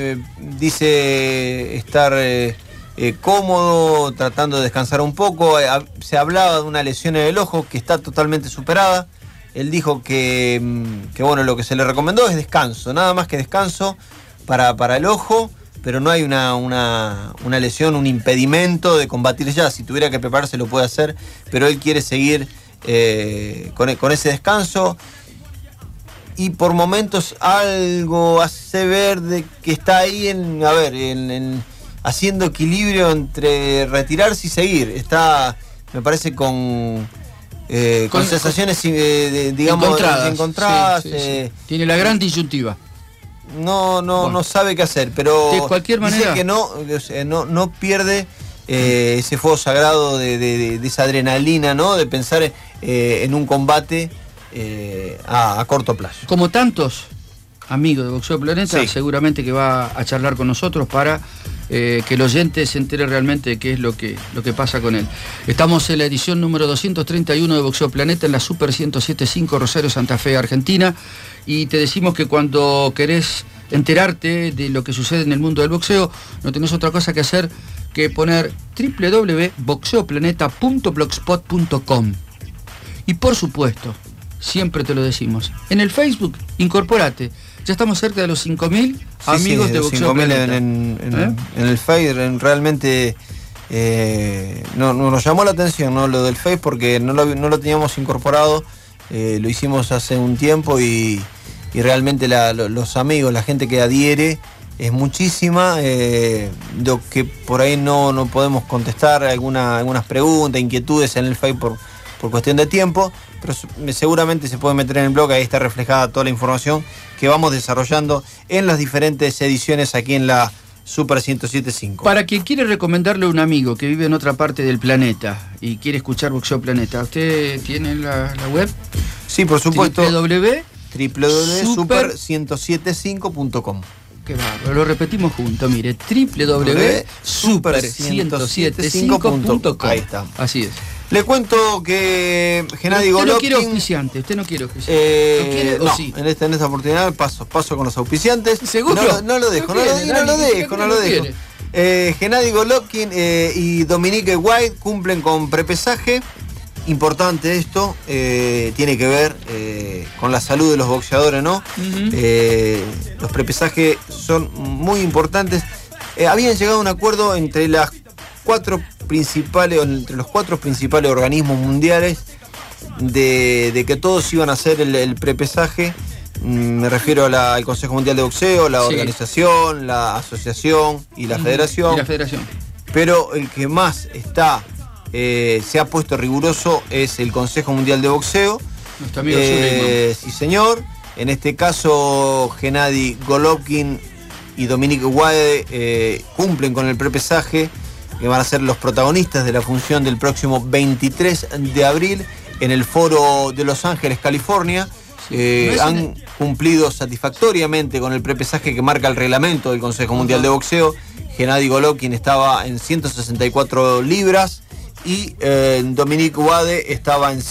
Dice estar cómodo, tratando de descansar un poco. Se hablaba de una lesión en el ojo que está totalmente superada. Él dijo que lo que se le recomendó es descanso, nada más que descanso para el ojo, pero no hay una lesión, un impedimento de combatir ya. Si tuviera que prepararse lo puede hacer, pero él quiere seguir con ese descanso. Y por momentos algo hace ver de que está ahí haciendo equilibrio entre retirarse y seguir. Está, me parece, con sensaciones digamos encontradas. Sí. Tiene la gran disyuntiva. No sabe qué hacer, pero de cualquier manera dice que no pierde ese fuego sagrado de esa adrenalina, ¿no? De pensar en un combate a corto plazo. Como tantos amigos de Boxeo Planeta, seguramente que va a charlar con nosotros para que el oyente se entere realmente de qué es lo que pasa con él. Estamos en la edición número 231 de Boxeo Planeta, en la Super 107.5 Rosario, Santa Fe, Argentina, y te decimos que cuando querés enterarte de lo que sucede en el mundo del boxeo, no tenés otra cosa que hacer que poner www.boxeoplaneta.blogspot.com. Y por supuesto, siempre te lo decimos, en el Facebook, incorpórate. Ya estamos cerca de los 5.000 amigos de Boxeo Planeta. En el Facebook, realmente nos llamó la atención, ¿no? Lo del Facebook, porque no lo teníamos incorporado. Lo hicimos hace un tiempo y realmente los amigos, la gente que adhiere es muchísima. Lo que por ahí no podemos contestar algunas preguntas, inquietudes en el Facebook por cuestión de tiempo, pero seguramente se puede meter en el blog, ahí está reflejada toda la información que vamos desarrollando en las diferentes ediciones aquí en la Super 107.5. Para quien quiere recomendarle a un amigo que vive en otra parte del planeta y quiere escuchar Boxeo Planeta, ¿usted tiene la web? Sí, por supuesto. www.super1075.com. Qué bárbaro, lo repetimos juntos, mire, www.super1075.com. Ahí está. Así es. Le cuento que Gennady Golovkin... Usted no quiere auspiciante, usted no quiere auspiciante. ¿Lo quiere o sí? En esta oportunidad paso con los auspiciantes. ¿Seguro? No lo dejo. Gennady Golovkin y Dominique White cumplen con prepesaje importante esto, tiene que ver con la salud de los boxeadores, ¿no? Los prepesajes son muy importantes. Habían llegado a un acuerdo entre los cuatro principales organismos mundiales de que todos iban a hacer el prepesaje. Me refiero al Consejo Mundial de Boxeo, la organización, la asociación y la federación. Pero el que más se ha puesto riguroso es el Consejo Mundial de Boxeo. Nuestro amigo sí, señor. En este caso, Gennady Golovkin y Dominic Wade cumplen con el prepesaje, que van a ser los protagonistas de la función del próximo 23 de abril en el Foro de Los Ángeles, California. Han cumplido satisfactoriamente con el prepesaje que marca el reglamento del Consejo Mundial de Boxeo. Gennady Golovkin estaba en 164 libras y Dominic Wade estaba en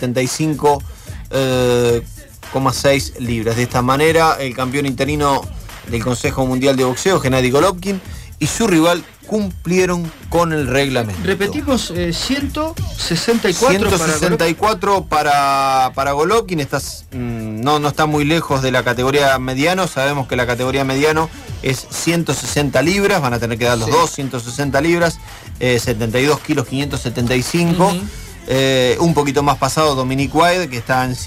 175,6 libras. De esta manera, el campeón interino del Consejo Mundial de Boxeo, Gennady Golovkin, y su rival cumplieron con el reglamento. Repetimos, 164 para Golovkin. No está muy lejos de la categoría mediano. Sabemos que la categoría mediano es 160 libras. Van a tener que dar los dos 160 libras. 72 kilos 575. Un poquito más pasado Dominic Wade, que está en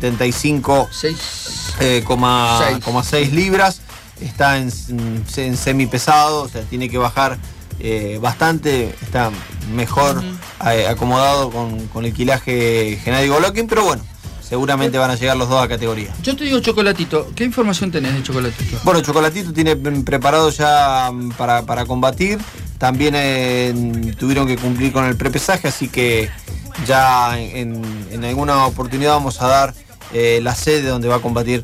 175,6 libras. Está en semipesado, o sea, tiene que bajar bastante. Está mejor acomodado con el quilaje Gennady Golovkin, pero bueno, seguramente van a llegar los dos a categoría. Yo te digo, Chocolatito, ¿qué información tenés de Chocolatito? Bueno, Chocolatito tiene preparado ya para combatir. También tuvieron que cumplir con el prepesaje, así que ya en alguna oportunidad vamos a dar la sede donde va a combatir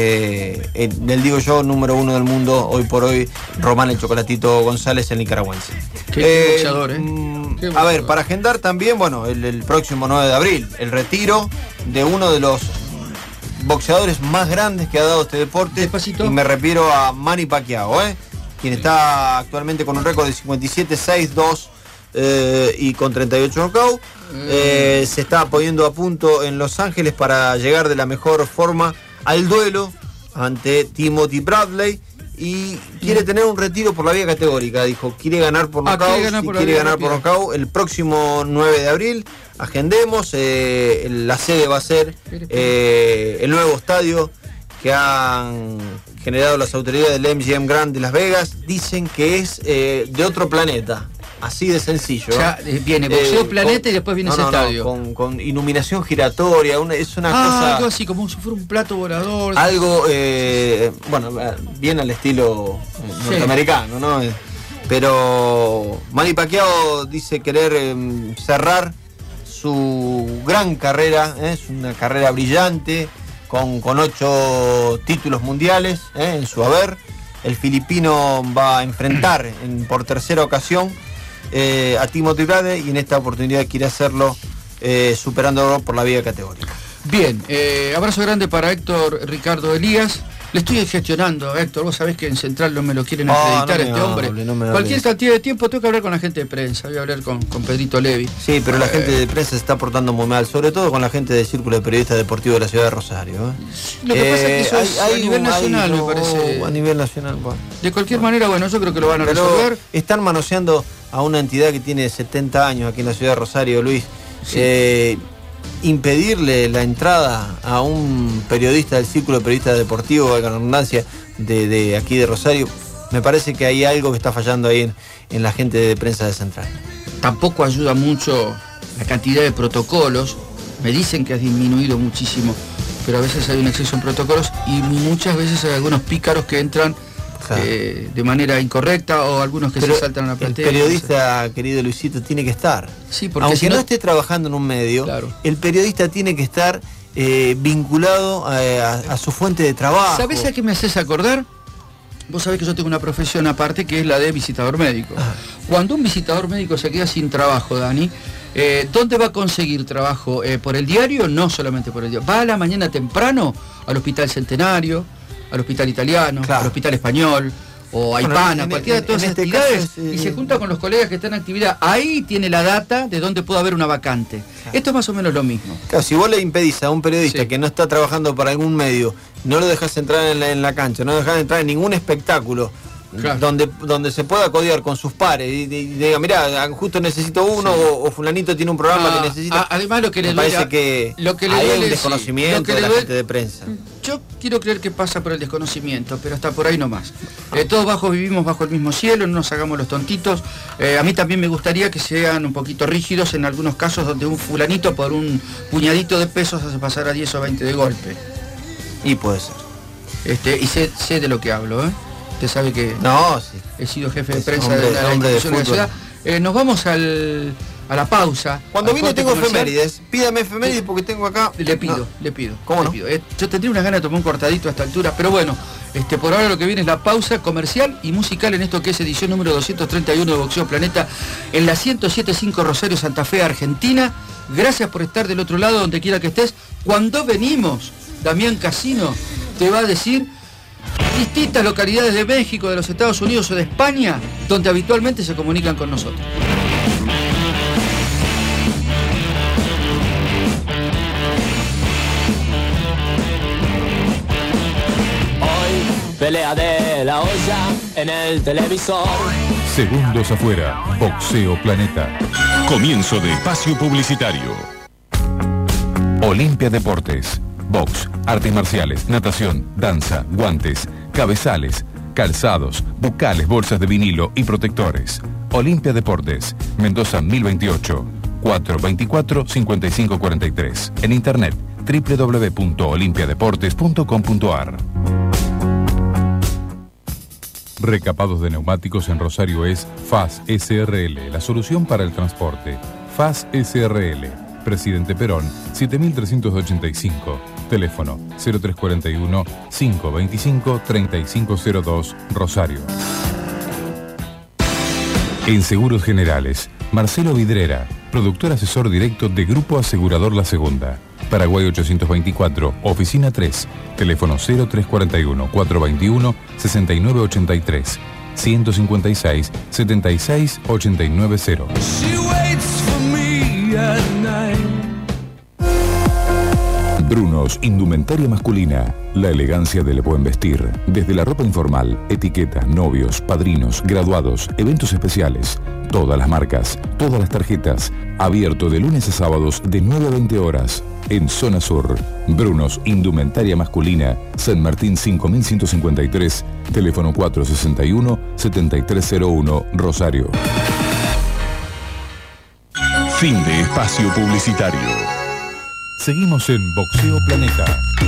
el, digo yo, número 1 del mundo hoy por hoy, Román el Chocolatito González, el nicaragüense. Qué boxeador, A ver, para agendar también, bueno, el próximo 9 de abril, el retiro de uno de los boxeadores más grandes que ha dado este deporte. Despacito. Y me refiero a Manny Pacquiao, quien está actualmente con un récord de 57-6-2 y con 38 knockouts. Se está poniendo a punto en Los Ángeles para llegar de la mejor forma al duelo ante Timothy Bradley y quiere tener un retiro por la vía categórica. Dijo, quiere ganar por nocaut, el próximo 9 de abril. Agendemos, la sede va a ser el nuevo estadio que han generado las autoridades del MGM Grand de Las Vegas. Dicen que es de otro planeta. Así de sencillo. Ya viene Boxeo Planeta y después viene ese estadio. Con iluminación giratoria, es una cosa. Algo así, como si fuera un plato volador. Algo, bien al estilo norteamericano, ¿no? Pero Manny Pacquiao dice querer cerrar su gran carrera, es una carrera brillante, con 8 títulos mundiales en su haber. El filipino va a enfrentar por tercera ocasión a Timothy Bradley y en esta oportunidad quiere hacerlo superándolo por la vía categórica. Bien, abrazo grande para Héctor Ricardo Elías. Le estoy gestionando, Héctor, vos sabés que en Central no me lo quieren acreditar hombre. Cualquier cantidad de tiempo tengo que hablar con la gente de prensa, voy a hablar con Pedrito Levi. Sí, pero la gente de prensa se está portando muy mal, sobre todo con la gente del Círculo de Periodistas Deportivos de la Ciudad de Rosario. Lo que pasa es que eso a nivel nacional, me parece. A nivel nacional, bueno. De cualquier manera, bueno, yo creo que lo van a resolver. Están manoseando a una entidad que tiene 70 años aquí en la Ciudad de Rosario, Luis. Sí. Impedirle la entrada a un periodista del Círculo de Periodistas Deportivos, de la redundancia, de aquí de Rosario, me parece que hay algo que está fallando ahí en la gente de prensa de Central. Tampoco ayuda mucho la cantidad de protocolos. Me dicen que ha disminuido muchísimo, pero a veces hay un exceso en protocolos y muchas veces hay algunos pícaros que entran de manera incorrecta o algunos que se saltan a la platea. El periodista, querido Luisito, tiene que estar. Sí, porque aunque si no esté trabajando en un medio, el periodista tiene que estar vinculado a su fuente de trabajo. ¿Sabés a qué me haces acordar? Vos sabés que yo tengo una profesión aparte que es la de visitador médico. Cuando un visitador médico se queda sin trabajo, Dani, ¿dónde va a conseguir trabajo? ¿Por el diario? No solamente por el diario. Va a la mañana temprano al Hospital Centenario, al Hospital Italiano, al Hospital Español, o Aipana, cualquiera de todas esas actividades, y se junta con los colegas que están en actividad. Ahí tiene la data de dónde puede haber una vacante. Esto es más o menos lo mismo. Claro, si vos le impedís a un periodista que no está trabajando para algún medio, no lo dejás entrar en la cancha, no lo dejás entrar en ningún espectáculo, claro, donde se pueda codear con sus pares y diga, mirá, justo necesito uno, o fulanito tiene un programa que necesita. Además, lo que le parece duele, que hay un desconocimiento de la gente de prensa. Yo quiero creer que pasa por el desconocimiento, pero hasta por ahí nomás. Todos vivimos bajo el mismo cielo, no nos hagamos los tontitos. A mí también me gustaría que sean un poquito rígidos en algunos casos donde un fulanito por un puñadito de pesos hace pasar a 10 o 20 de golpe. Y puede ser. Y sé de lo que hablo, ¿eh? Usted sabe que he sido jefe de prensa de la institución de la ciudad. Nos vamos a la pausa. Cuando vino tengo efemérides. Pídame efemérides porque tengo acá. Le pido. ¿Cómo no? Yo tendría unas ganas de tomar un cortadito a esta altura, pero bueno, por ahora lo que viene es la pausa comercial y musical en esto que es edición número 231 de Boxeo Planeta en la 107.5 Rosario, Santa Fe, Argentina. Gracias por estar del otro lado, donde quiera que estés. Cuando venimos, Damián Casino te va a decir distintas localidades de México, de los Estados Unidos o de España, donde habitualmente se comunican con nosotros. Hoy, pelea de la olla en el televisor. Segundos afuera, Boxeo Planeta. Comienzo de espacio publicitario. Olimpia Deportes. Box, artes marciales, natación, danza, guantes, cabezales, calzados, bucales, bolsas de vinilo y protectores. Olimpia Deportes, Mendoza 1028, 424-5543. En internet, www.olimpiadeportes.com.ar. Recapados de neumáticos en Rosario es FAS SRL, la solución para el transporte. FAS SRL. Presidente Perón, 7385. Teléfono 0341-525-3502, Rosario. En Seguros Generales, Marcelo Vidrera, productor asesor directo de Grupo Asegurador La Segunda. Paraguay 824, Oficina 3. Teléfono 0341-421-6983. 156-76-890. Brunos, indumentaria masculina. La elegancia del buen vestir. Desde la ropa informal, etiqueta, novios, padrinos, graduados, eventos especiales. Todas las marcas, todas las tarjetas. Abierto de lunes a sábados de 9 a 20 horas. En Zona Sur. Brunos, indumentaria masculina. San Martín 5153. Teléfono 461-7301, Rosario. Fin de espacio publicitario. Seguimos en Boxeo Planeta.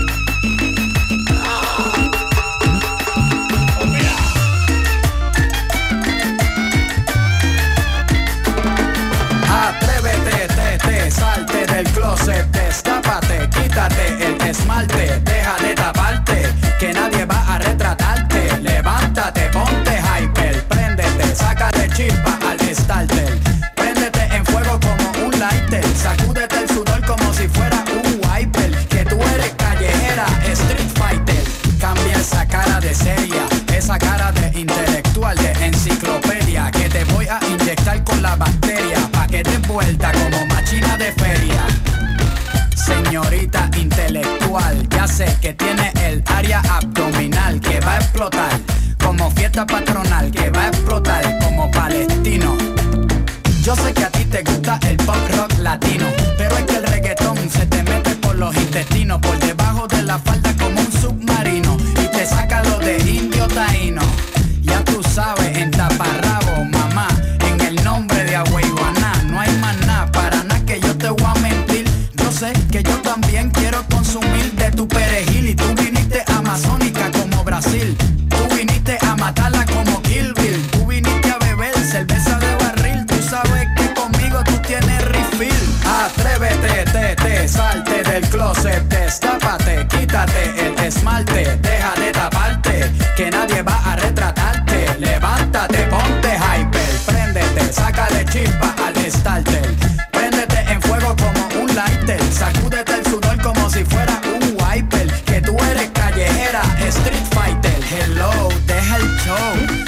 Atrévete, salte del closet, destápate, quítate el esmalte, deja de taparte, que nadie va a retratarte. Levántate, ponte hyper, préndete, sácale chispa al starter. Préndete en fuego como un lighter, sacúdete el sudor como si fuera un wiper. Que tú eres callejera, street fighter. Cambia esa cara de seria, esa cara de intelectual, de enciclopedia, que te voy a inyectar con la bacteria, pa' que te vuelta como machina de feria. Señorita intelectual, ya sé que tiene el área abdominal que va a explotar como fiesta patronal, que va a explotar como palestino. Yo sé que a ti te gusta el pop rock latino, pero es que el reggaetón se te mete por los intestinos, por debajo de la falda como un submarino, y te saca lo de indio taíno. Ya tú sabes, en taparrabo, mamá, en el nombre de Agüeyuaná, no hay más nada, para nada que yo te voy a mentir. Yo sé que yo también quiero consumir de tu perejil, y tú viniste amazónica como Brasil, tú viniste a matarla como Kill Bill, tú viniste a beber cerveza de barril, tú sabes que conmigo tú tienes refill. Atrévete, salte del closet, destápate, quítate el esmalte, deja de taparte, que nadie va a retratarte. Levántate, ponte hyper, préndete, sácale chispa al starter. Préndete en fuego como un lighter, sacúdete el sudor como si fuera un wiper. Que tú eres callejera, street fighter. Hello, deja el show.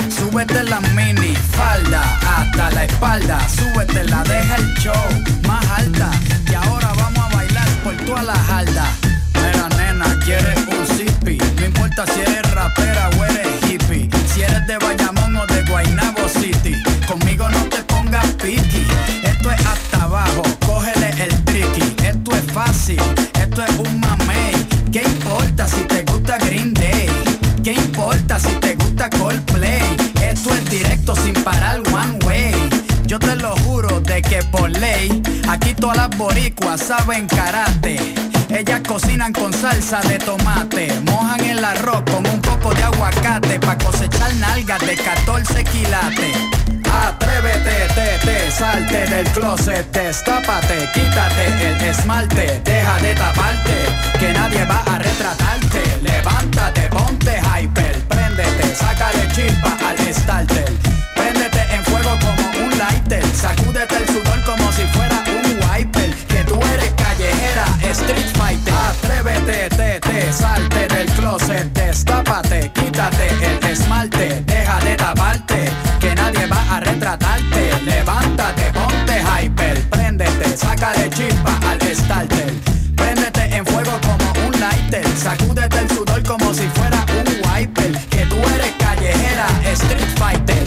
espalda, súbetela, deja el show más alta. Y ahora vamos a bailar por toda la jalda. Mira nena, quieres un zippy, no importa si eres rapera o eres hippie, si eres de Bayamón o de Guaynabo City, conmigo no te pongas piqui. Esto es hasta abajo, cógele el tricky. Esto es fácil, esto es un mamey. ¿Qué importa si te gusta Green Day? ¿Qué importa si te gusta Coldplay? Esto es directo sin parar one way. Yo te lo juro de que por ley, aquí todas las boricuas saben karate. Ellas cocinan con salsa de tomate, mojan el arroz con un poco de aguacate, pa' cosechar nalgas de 14 quilates. Atrévete, salte del closet, destápate, quítate el esmalte, deja de taparte, que nadie va a retratarte. Levántate, ponte hyper, préndete, sácale chispa al starter. Préndete en fuego como un lighter, sacúdete el sudor como si fuera un wiper, que tú eres callejera, street fighter. Atrévete, salte del closet, destápate, quítate el esmalte, deja de taparte, que nadie va a retratarte. Levántate, ponte hyper, préndete, sácale chispa al starter. Préndete en fuego como un lighter, sacúdete el sudor como si fuera un wiper, que tú eres callejera, street fighter.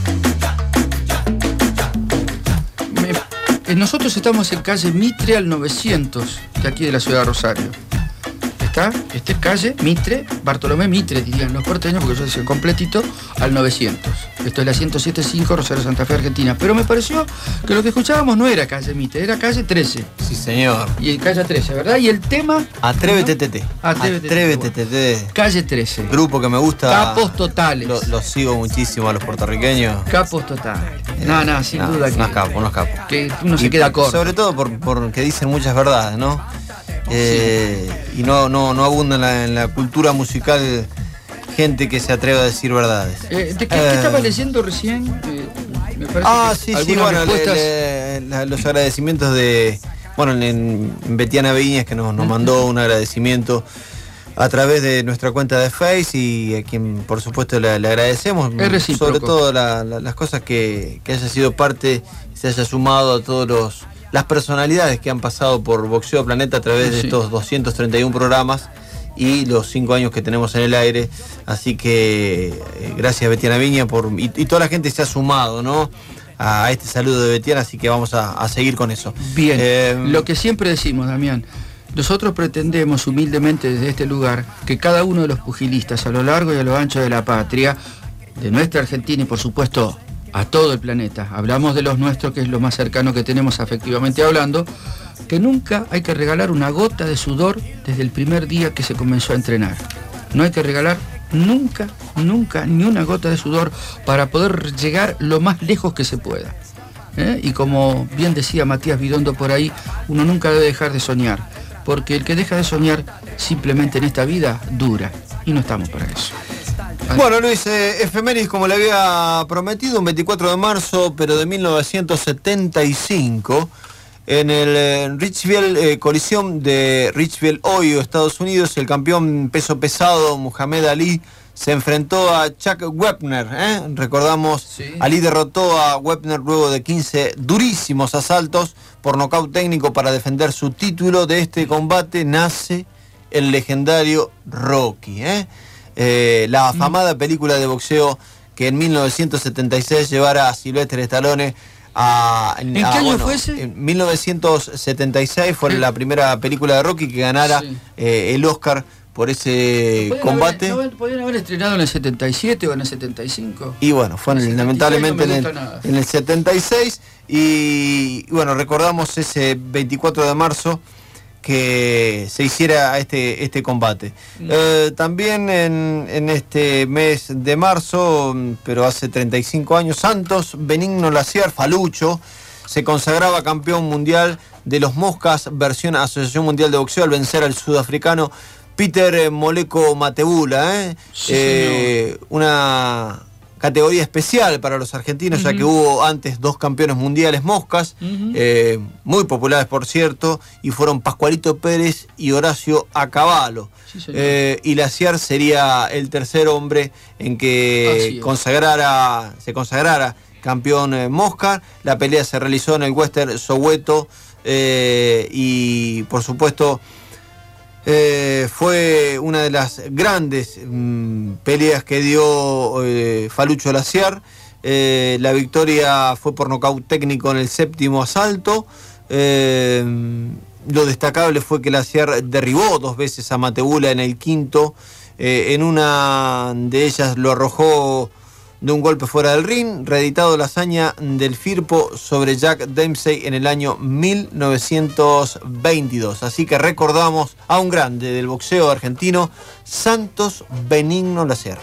Nosotros estamos en calle Mitre al 900, de aquí de la ciudad de Rosario. Esta es calle Mitre, Bartolomé Mitre, dirían los porteños, porque yo decía completito, al 900. Esto es la 107.5, Rosario, Santa Fe, Argentina. Pero me pareció que lo que escuchábamos no era calle Mitre, era calle 13. Sí, señor. Y calle 13, ¿verdad? Y el tema... Atrévete, Tete. Atrévete, Tete. Calle 13. Grupo que me gusta. Capos totales. Los sigo muchísimo a los puertorriqueños. Capos totales. No, sin duda que... Unos capos. Que uno se queda corto. Sobre todo porque dicen muchas verdades, ¿no? Y no abunda en la cultura musical gente que se atreve a decir verdades. ¿Qué estaba leyendo recién? Me parece sí, bueno, los agradecimientos de... Bueno, en Betiana Viñas, que nos mandó un agradecimiento a través de nuestra cuenta de Face, y a quien por supuesto le agradecemos. Sobre todo las cosas que haya sido parte, se haya sumado a todos las personalidades que han pasado por Boxeo Planeta a través de estos 231 programas y los 5 años que tenemos en el aire. Así que gracias, Betiana Viña, y toda la gente se ha sumado, ¿no?, a este saludo de Betiana, así que vamos a seguir con eso. Bien, lo que siempre decimos, Damián, nosotros pretendemos humildemente desde este lugar que cada uno de los pugilistas a lo largo y a lo ancho de la patria, de nuestra Argentina y por supuesto a todo el planeta, hablamos de los nuestros, que es lo más cercano que tenemos afectivamente hablando, que nunca hay que regalar una gota de sudor desde el primer día que se comenzó a entrenar. No hay que regalar nunca ni una gota de sudor para poder llegar lo más lejos que se pueda. Y como bien decía Matías Bidondo por ahí, uno nunca debe dejar de soñar, porque el que deja de soñar simplemente en esta vida dura, y no estamos para eso. Bueno, Luis, efemérides como le había prometido, un 24 de marzo, pero de 1975, en el Richfield Coliseum de Richfield, Ohio, Estados Unidos, el campeón peso pesado Muhammad Ali se enfrentó a Chuck Wepner. Recordamos, Ali derrotó a Wepner luego de 15 durísimos asaltos por nocaut técnico para defender su título. De este combate nace el legendario Rocky, la afamada película de boxeo que en 1976 llevara a Sylvester Stallone ¿En qué año fue ese? En 1976 fue la primera película de Rocky que ganara el Oscar por ese combate. ¿Podrían haber estrenado en el 77 o en el 75? Y bueno, fue lamentablemente en el 76. Y bueno, recordamos ese 24 de marzo que se hiciera este combate. También en este mes de marzo, pero hace 35 años, Santos Benigno Lacier, Falucho, se consagraba campeón mundial de los Moscas, versión Asociación Mundial de Boxeo, al vencer al sudafricano Peter Moleko Matebula. Una categoría especial para los argentinos, ya que hubo antes 2 campeones mundiales Moscas, muy populares por cierto, y fueron Pascualito Pérez y Horacio Acabalo. Y Lacier sería el tercer hombre en que se consagrara campeón Mosca. La pelea se realizó en el Western Soweto y por supuesto fue una de las grandes peleas que dio Falucho Laciar. La victoria fue por nocaut técnico en el 7º asalto. Lo destacable fue que Laciar derribó 2 veces a Mateula en el 5º. En una de ellas lo arrojó de un golpe fuera del ring, reeditado la hazaña del Firpo sobre Jack Dempsey en el año 1922. Así que recordamos a un grande del boxeo argentino, Santos Benigno Laciar.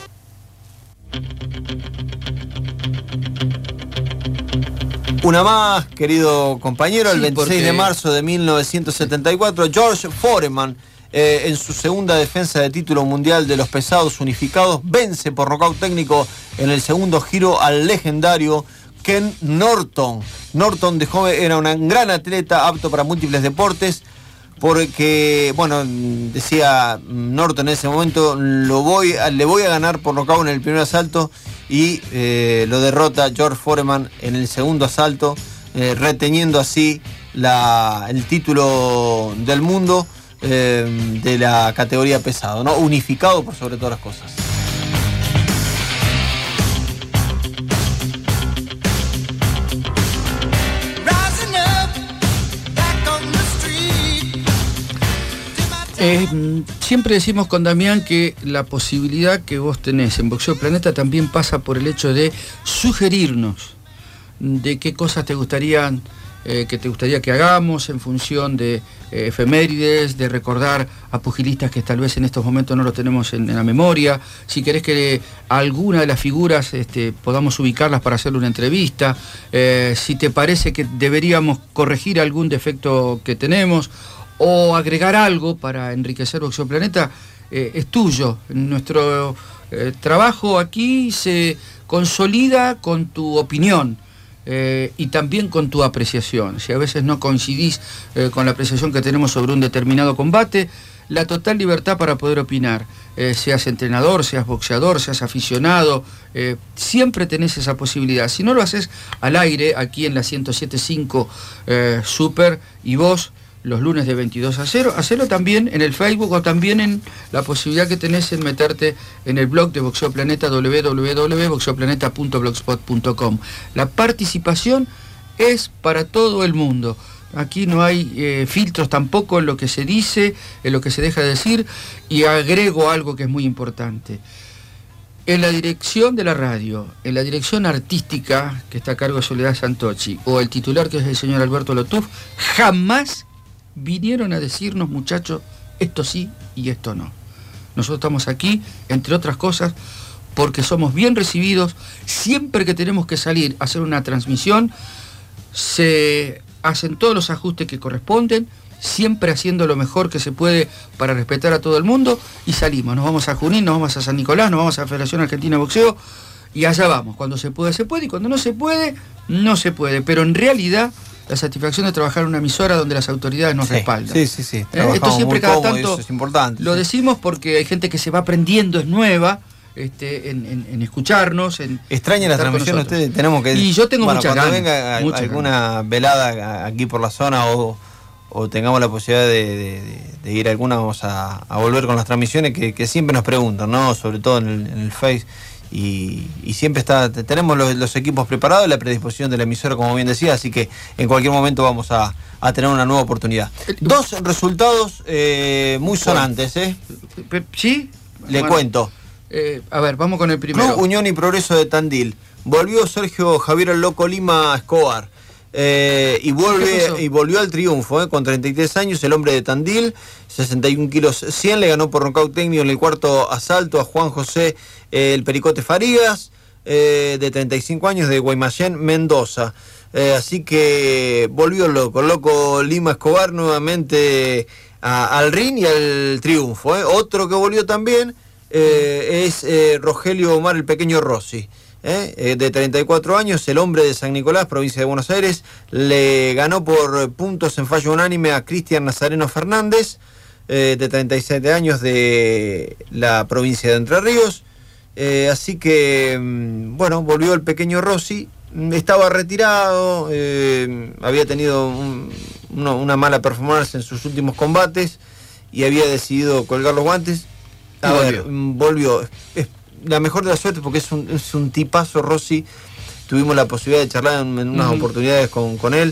Una más, querido compañero, el 26 de marzo de 1974, George Foreman, en su segunda defensa de título mundial de los pesados unificados, vence por nocaut técnico en el segundo giro al legendario Ken Norton. Norton de joven era un gran atleta, apto para múltiples deportes, porque, bueno, decía Norton en ese momento, le voy a ganar por nocaut en el primer asalto, y lo derrota George Foreman en el segundo asalto, reteniendo así el título del mundo de la categoría pesado, ¿no? Unificado por sobre todas las cosas. Siempre decimos con Damián que la posibilidad que vos tenés en Boxeo Planeta también pasa por el hecho de sugerirnos de qué cosas te gustaría que hagamos en función de efemérides, de recordar a pugilistas que tal vez en estos momentos no lo tenemos en la memoria. Si querés que alguna de las figuras podamos ubicarlas para hacerle una entrevista, si te parece que deberíamos corregir algún defecto que tenemos o agregar algo para enriquecer Boxeo Planeta, es tuyo. Nuestro trabajo aquí se consolida con tu opinión y también con tu apreciación. Si a veces no coincidís con la apreciación que tenemos sobre un determinado combate, la total libertad para poder opinar. Seas entrenador, seas boxeador, seas aficionado, siempre tenés esa posibilidad. Si no lo haces al aire, aquí en la 107.5 Super, y vos los lunes de 22 a 0, hacelo también en el Facebook o también en la posibilidad que tenés en meterte en el blog de Boxeo Planeta, www.boxeoplaneta.blogspot.com. La participación es para todo el mundo. Aquí no hay filtros tampoco en lo que se dice, en lo que se deja de decir, y agrego algo que es muy importante. En la dirección de la radio, en la dirección artística que está a cargo de Soledad Santocchi, o el titular que es el señor Alberto Lotuf, jamás vinieron a decirnos, muchachos, esto sí y esto no. Nosotros estamos aquí, entre otras cosas, porque somos bien recibidos. Siempre que tenemos que salir a hacer una transmisión, se hacen todos los ajustes que corresponden, siempre haciendo lo mejor que se puede para respetar a todo el mundo, y salimos. Nos vamos a Junín, nos vamos a San Nicolás, nos vamos a la Federación Argentina de Boxeo, y allá vamos. Cuando se puede, y cuando no se puede, no se puede. Pero en realidad, la satisfacción de trabajar en una emisora donde las autoridades nos respaldan. Sí. Esto siempre cada cómodo, tanto eso es importante. lo decimos porque hay gente que se va aprendiendo, es nueva, en escucharnos. Extraña la transmisión, ustedes tenemos que... Y yo tengo muchas cuando ganas. venga alguna velada aquí por la zona o tengamos la posibilidad de ir a alguna, vamos a volver con las transmisiones que siempre nos preguntan, ¿no? Sobre todo en el Face. Y siempre tenemos los equipos preparados, la predisposición de la emisora, como bien decía, así que en cualquier momento vamos a tener una nueva oportunidad. 2 resultados muy sonantes, ¿Sí? Le cuento. A ver, vamos con el primero. Club Unión y Progreso de Tandil. Volvió Sergio Javier el Loco Lima Escobar. Y volvió al triunfo, con 33 años, el hombre de Tandil, 61 kilos 100, le ganó por nocaut técnico en el cuarto asalto a Juan José el Pericote Farías, de 35 años, de Guaymallén, Mendoza. Así que volvió el Loco Lima Escobar nuevamente al ring y al triunfo. Otro que volvió también es Rogelio Omar el Pequeño Rossi. De 34 años, el hombre de San Nicolás, provincia de Buenos Aires, le ganó por puntos en fallo unánime a Cristian Nazareno Fernández, de 37 años, de la provincia de Entre Ríos. Así que, bueno, volvió el Pequeño Rossi estaba retirado, había tenido una mala performance en sus últimos combates y había decidido colgar los guantes. Volvió. Es la mejor de las suertes porque es un tipazo, Rossi. Tuvimos la posibilidad de charlar en unas oportunidades con él.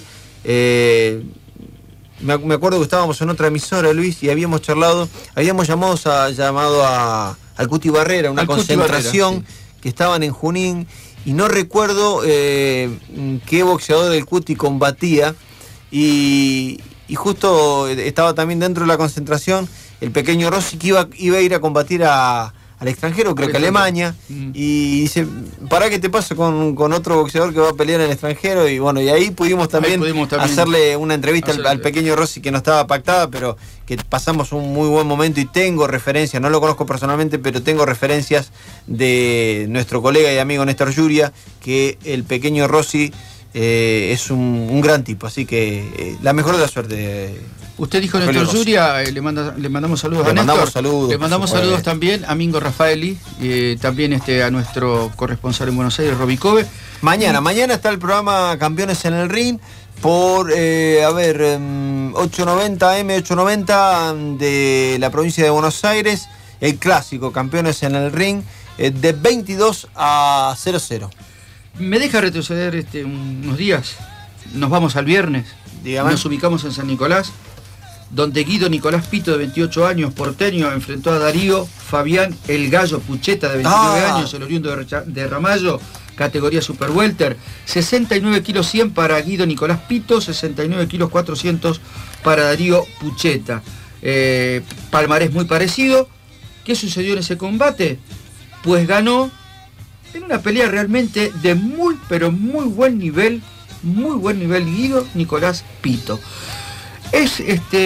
Me acuerdo que estábamos en otra emisora, Luis, y habíamos charlado, llamado al Cuti Barrera, una concentración que estaban en Junín, y no recuerdo qué boxeador del Cuti combatía, y justo estaba también dentro de la concentración el pequeño Rossi, que iba a ir a combatir al extranjero, creo que a Alemania, y dice, ¿para qué te pasa con otro boxeador que va a pelear en el extranjero? Y bueno, y ahí pudimos también hacerle una entrevista al pequeño Rossi, que no estaba pactada, pero que pasamos un muy buen momento, y tengo referencias, no lo conozco personalmente, pero tengo referencias de nuestro colega y amigo Néstor Yuria, que el pequeño Rossi es un gran tipo, así que la mejor de la suerte. Usted dijo Néstor Yuria, le mandamos saludos a Néstor. Le mandamos saludos también a Mingo Raffaelli, también a nuestro corresponsal en Buenos Aires, Roby Cove. Mañana está el programa Campeones en el Ring por 890 M890 de la provincia de Buenos Aires, el clásico Campeones en el Ring, de 22 a 00. ¿Me deja retroceder unos días? Nos vamos al viernes. Dígame. Nos ubicamos en San Nicolás, donde Guido Nicolás Pito, de 28 años, porteño, enfrentó a Darío Fabián El Gallo Pucheta, de 29 años, el oriundo de Ramallo, categoría Super Welter. 69 kilos 100 para Guido Nicolás Pito, 69 kilos 400 para Darío Pucheta. Palmarés muy parecido. ¿Qué sucedió en ese combate? Pues ganó en una pelea realmente de muy, pero muy buen nivel Guido Nicolás Pito. Es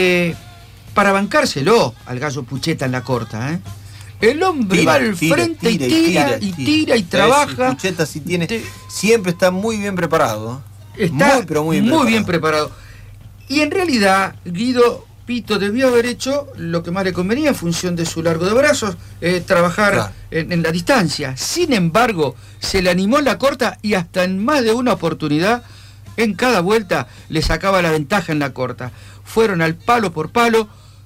para bancárselo al Gallo Pucheta en la corta, ¿eh? El hombre va al frente y tira y trabaja. Pucheta siempre está muy bien preparado. Está muy bien preparado. Y en realidad Guido Pito debió haber hecho lo que más le convenía en función de su largo de brazos, trabajar en la distancia. Sin embargo, se le animó en la corta y hasta en más de una oportunidad, en cada vuelta, le sacaba la ventaja en la corta. Fueron al palo por palo.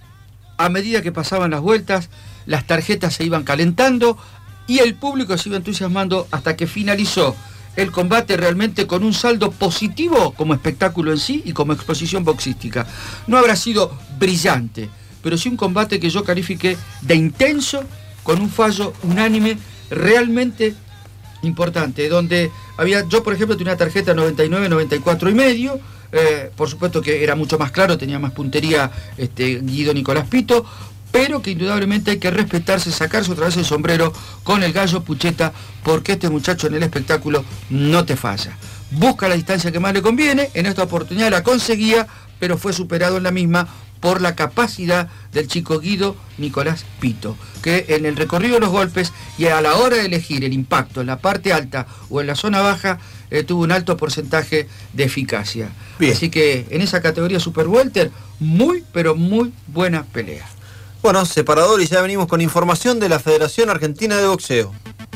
A medida que pasaban las vueltas, las tarjetas se iban calentando y el público se iba entusiasmando hasta que finalizó el combate realmente con un saldo positivo como espectáculo en sí y como exposición boxística. No habrá sido brillante, pero sí un combate que yo califiqué de intenso, con un fallo unánime realmente importante, donde yo por ejemplo tenía una tarjeta 99, 94 y medio, por supuesto que era mucho más claro, tenía más puntería Guido Nicolás Pito, pero que indudablemente hay que respetarse, sacarse otra vez el sombrero con el Gallo Pucheta, porque este muchacho en el espectáculo no te falla. Busca la distancia que más le conviene, en esta oportunidad la conseguía, pero fue superado en la misma por la capacidad del chico Guido Nicolás Pito, que en el recorrido de los golpes y a la hora de elegir el impacto en la parte alta o en la zona baja, tuvo un alto porcentaje de eficacia. Bien. Así que en esa categoría Super Welter, muy pero muy buena pelea. Bueno, separador, y ya venimos con información de la Federación Argentina de Boxeo.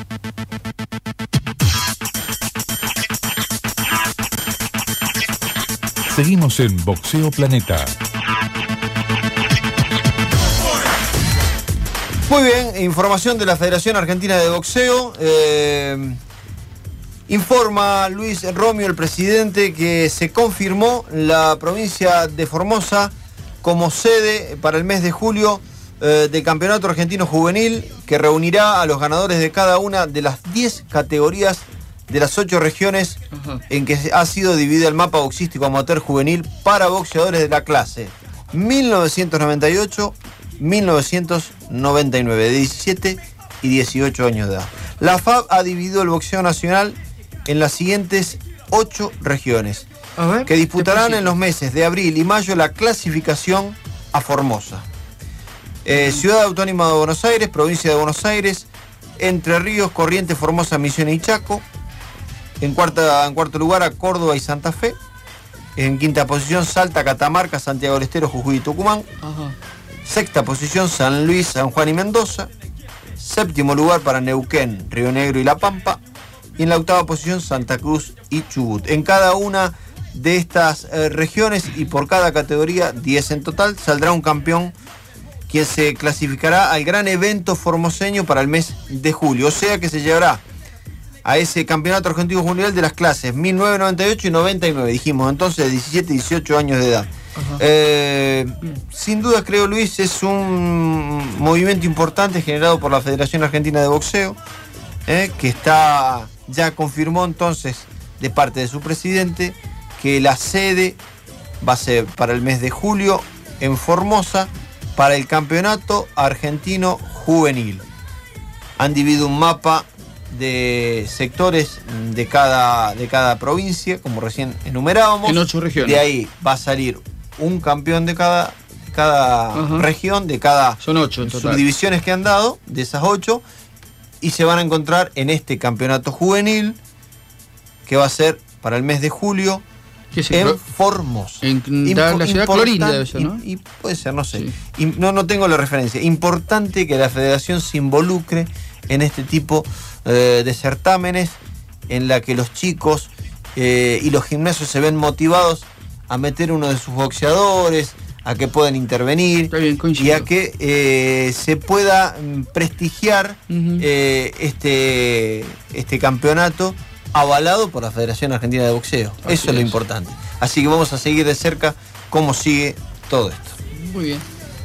Seguimos en Boxeo Planeta. Muy bien, información de la Federación Argentina de Boxeo. Informa Luis Romeo, el presidente, que se confirmó la provincia de Formosa como sede para el mes de julio del Campeonato Argentino Juvenil, que reunirá a los ganadores de cada una de las 10 categorías de las 8 regiones en que ha sido dividido el mapa boxístico amateur juvenil para boxeadores de la clase 1998, 1999, de 17 y 18 años de edad. La FAB ha dividido el boxeo nacional en las siguientes 8 regiones, que disputarán en los meses de abril y mayo la clasificación a Formosa. Ciudad Autónoma de Buenos Aires, Provincia de Buenos Aires, Entre Ríos, Corrientes, Formosa, Misiones y Chaco. En cuarto lugar a Córdoba y Santa Fe. En quinta posición Salta, Catamarca, Santiago del Estero, Jujuy y Tucumán. Sexta posición San Luis, San Juan y Mendoza. Séptimo lugar para Neuquén, Río Negro y La Pampa. y en la octava posición Santa Cruz y Chubut. En cada una de estas regiones y por cada categoría, 10 en total, saldrá un campeón quien se clasificará al gran evento formoseño para el mes de julio. O sea que se llevará a ese campeonato argentino juvenil de las clases 1998 y 99, dijimos entonces, de 17 y 18 años de edad. Sin duda, creo, Luis, es un movimiento importante generado por la Federación Argentina de Boxeo, que ya confirmó entonces de parte de su presidente que la sede va a ser para el mes de julio en Formosa para el campeonato argentino juvenil. Han dividido un mapa de sectores de cada provincia, como recién enumerábamos. En 8 regiones. De ahí va a salir un campeón de cada región, de cada Son 8 en total. subdivisiones que han dado, de esas 8, y se van a encontrar en este campeonato juvenil que va a ser para el mes de julio en Formosa. En la ciudad Clorinda debe ser, ¿no? Y puede ser, no sé. Sí. No tengo la referencia. Importante que la federación se involucre en este tipo de certámenes en la que los chicos y los gimnasios se ven motivados a meter uno de sus boxeadores, a que puedan intervenir y a que se pueda prestigiar este campeonato avalado por la Federación Argentina de Boxeo. Eso es lo importante. Así que vamos a seguir de cerca cómo sigue todo esto. Muy bien.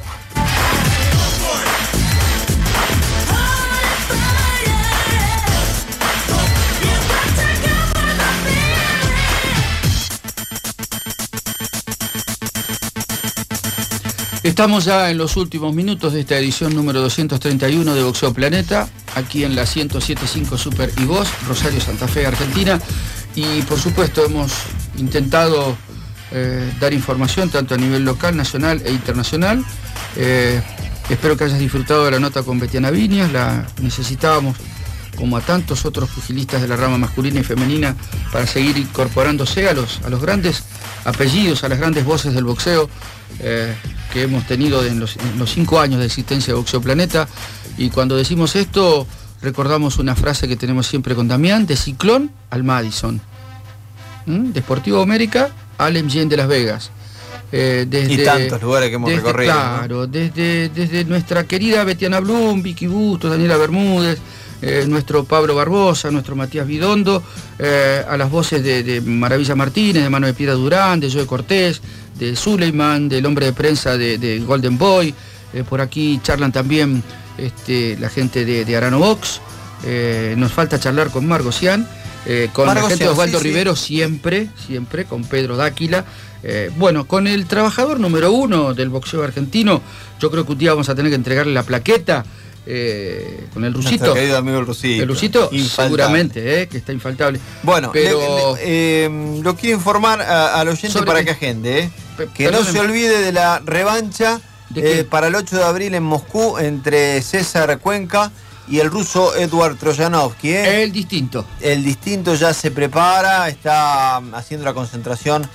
Estamos ya en los últimos minutos de esta edición número 231 de Boxeo Planeta, aquí en la 107.5 Super y Voz, Rosario, Santa Fe, Argentina. Y por supuesto hemos intentado dar información tanto a nivel local, nacional e internacional. Espero que hayas disfrutado de la nota con Betiana Viñas, la necesitábamos como a tantos otros pugilistas de la rama masculina y femenina para seguir incorporándose a los grandes apellidos, a las grandes voces del boxeo que hemos tenido en los 5 años de existencia de Boxeo Planeta. Y cuando decimos esto, recordamos una frase que tenemos siempre con Damián: de Ciclón al Madison, de Sportivo América al MGM de Las Vegas. Y tantos lugares que hemos recorrido. Claro, ¿no? desde nuestra querida Betiana Blum, Vicky Bustos, Daniela Bermúdez, nuestro Pablo Barbosa, nuestro Matías Bidondo, a las voces de Maravilla Martínez, de Mano de Piedra Durán, de Joe Cortés, de Suleiman, del hombre de prensa de Golden Boy. Por aquí charlan también la gente de Arano Box. Nos falta charlar con Margo Cian, con la gente de Osvaldo Rivero, siempre, con Pedro Dáquila. Bueno, con el trabajador número 1 del boxeo argentino, yo creo que un día vamos a tener que entregarle la plaqueta. Con el Rusito. Nuestro querido amigo el Rusito. El Rusito, seguramente, que está infaltable. Bueno, pero lo quiero informar al oyente para que agende, que no se olvide de la revancha para el 8 de abril en Moscú entre César Cuenca y el ruso Eduard Troyanovsky. El distinto. El distinto ya se prepara, está haciendo la concentración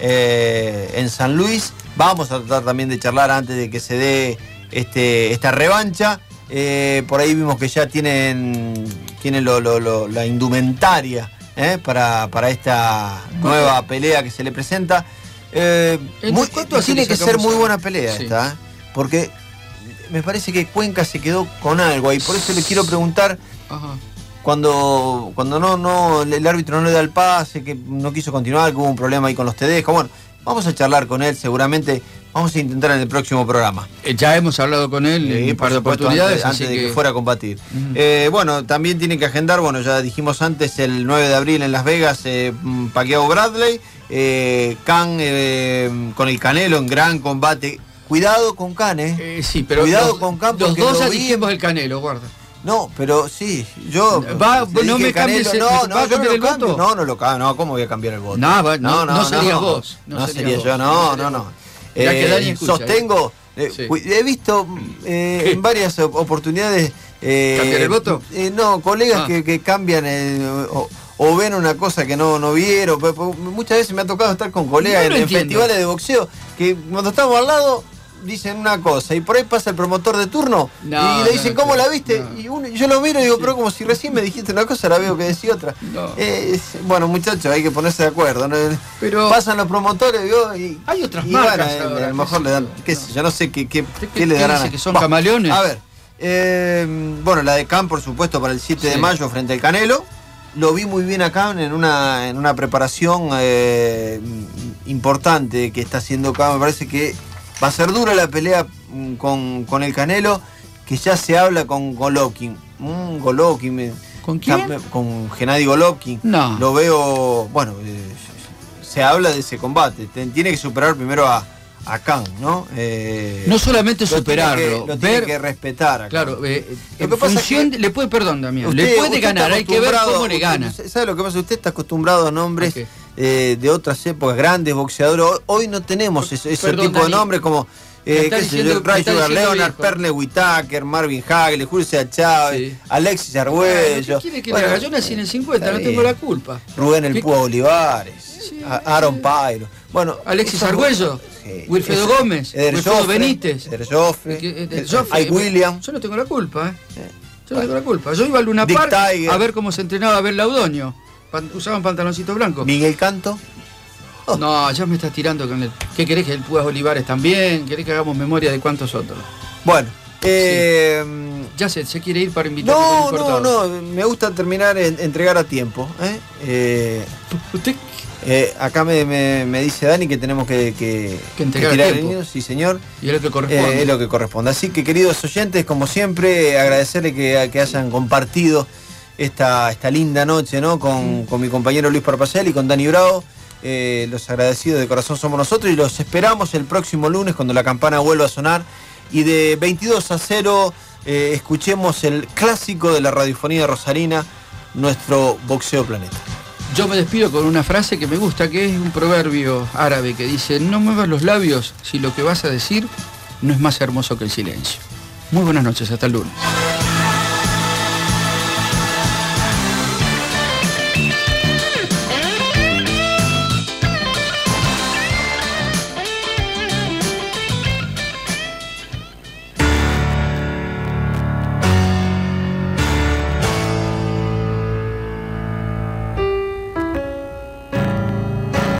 en San Luis. Vamos a tratar también de charlar antes de que se dé esta revancha. Por ahí vimos que ya tienen la indumentaria para esta nueva pelea que se le presenta. Tiene que ser muy buena pelea esta, porque me parece que Cuenca se quedó con algo ahí. Por eso le quiero preguntar, cuando el árbitro no le da el pase, que no quiso continuar, que hubo un problema ahí con los Tedesco. Bueno, vamos a charlar con él seguramente. Vamos a intentar en el próximo programa. Ya hemos hablado con él en un par de oportunidades. Antes de que fuera a combatir. Bueno, también tiene que agendar, ya dijimos antes, el 9 de abril en Las Vegas, Pacquiao Bradley, Can con el Canelo en gran combate. Cuidado con Can, sí, pero cuidado con Can, porque los dos ya dijimos el Canelo, guarda. No, pero sí, yo... no me cambies el voto. No lo cambio, no, ¿cómo voy a cambiar el voto? No serías vos. No sería yo, no. Sostengo, he visto en varias oportunidades... ¿cambiar el voto? No, colegas que cambian o ven una cosa que no vieron. Muchas veces me ha tocado estar con colegas en festivales de boxeo que cuando estamos al lado dicen una cosa y por ahí pasa el promotor de turno No, y le dicen, no, ¿cómo no, la viste? no. Y yo lo miro y digo, pero como si recién me dijiste una cosa, la veo que decía otra. No. Bueno, muchachos, hay que ponerse de acuerdo, ¿no? Pero pasan los promotores, ¿vio? Y hay otras y marcas bueno, ahora, a lo mejor qué le sé dan, yo. qué sé yo, no sé qué ¿Qué le darán. dice que son camaleones? A ver, bueno, la de Can, por supuesto, para el 7 de mayo frente al Canelo. Lo vi muy bien acá en una preparación importante que está haciendo acá. Me parece que va a ser dura la pelea con el Canelo, que ya se habla con Golovkin. Golovkin. ¿Con quién? Con Gennady Golovkin. No. Lo veo, bueno, se habla de ese combate. Tiene que superar primero a Khan, ¿no? No solamente superarlo, lo tiene que respetar. Claro, Lo en que pasa función, es que le puede, perdón, Damián, usted- le puede usted ganar, está hay que ver cómo acostumbrado- le gana. ¿Sabe lo que pasa? Usted está acostumbrado a nombres de otras épocas, grandes boxeadores. Hoy no tenemos ese Perdón, tipo de Dani, nombres como me está qué sé diciendo- yo, me Ray está Sugar diciendo Leonard, viejo. Perne Whitaker, Marvin Hagler, Julio César Chávez, Alexis Arguello, ¿Qué quiere que le haga? Yo nací en el 50, no está tengo bien. la culpa. Rubén El Púa Olivares, Aaron Pairo. Bueno, Alexis esos- Arguello, sí. Wilfredo Ese- Gómez, Eder Wilfredo Joffre, Benítez. Eder Joffre, Eder Joffre, Ike Williams. Yo no tengo la culpa, Yo no tengo la culpa. Yo iba a Luna Dick Park Tiger. a ver cómo se entrenaba Abel Laudoño. Usaban pantaloncitos blancos. Miguel Canto. No, ya me estás tirando con el... ¿Qué querés que el Púas Olivares también? ¿Querés que hagamos memoria de cuántos otros? Bueno, ya se quiere ir para invitar no, me gusta terminar, entregar a tiempo. ¿Usted? Acá me dice Dani que tenemos que entregar a tirar el tiempo. nido, sí señor. Y es lo que corresponde. Es lo que corresponde. Así que, queridos oyentes, como siempre, agradecerles que hayan compartido esta linda noche, ¿no? Con mi compañero Luis Parpacel y con Dani Bravo. Los agradecidos de corazón somos nosotros y los esperamos el próximo lunes cuando la campana vuelva a sonar y de 22-0 escuchemos el clásico de la radiofonía rosarina, nuestro Boxeo Planeta. Yo me despido con una frase que me gusta, que es un proverbio árabe que dice: no muevas los labios si lo que vas a decir no es más hermoso que el silencio. Muy buenas noches, hasta el lunes.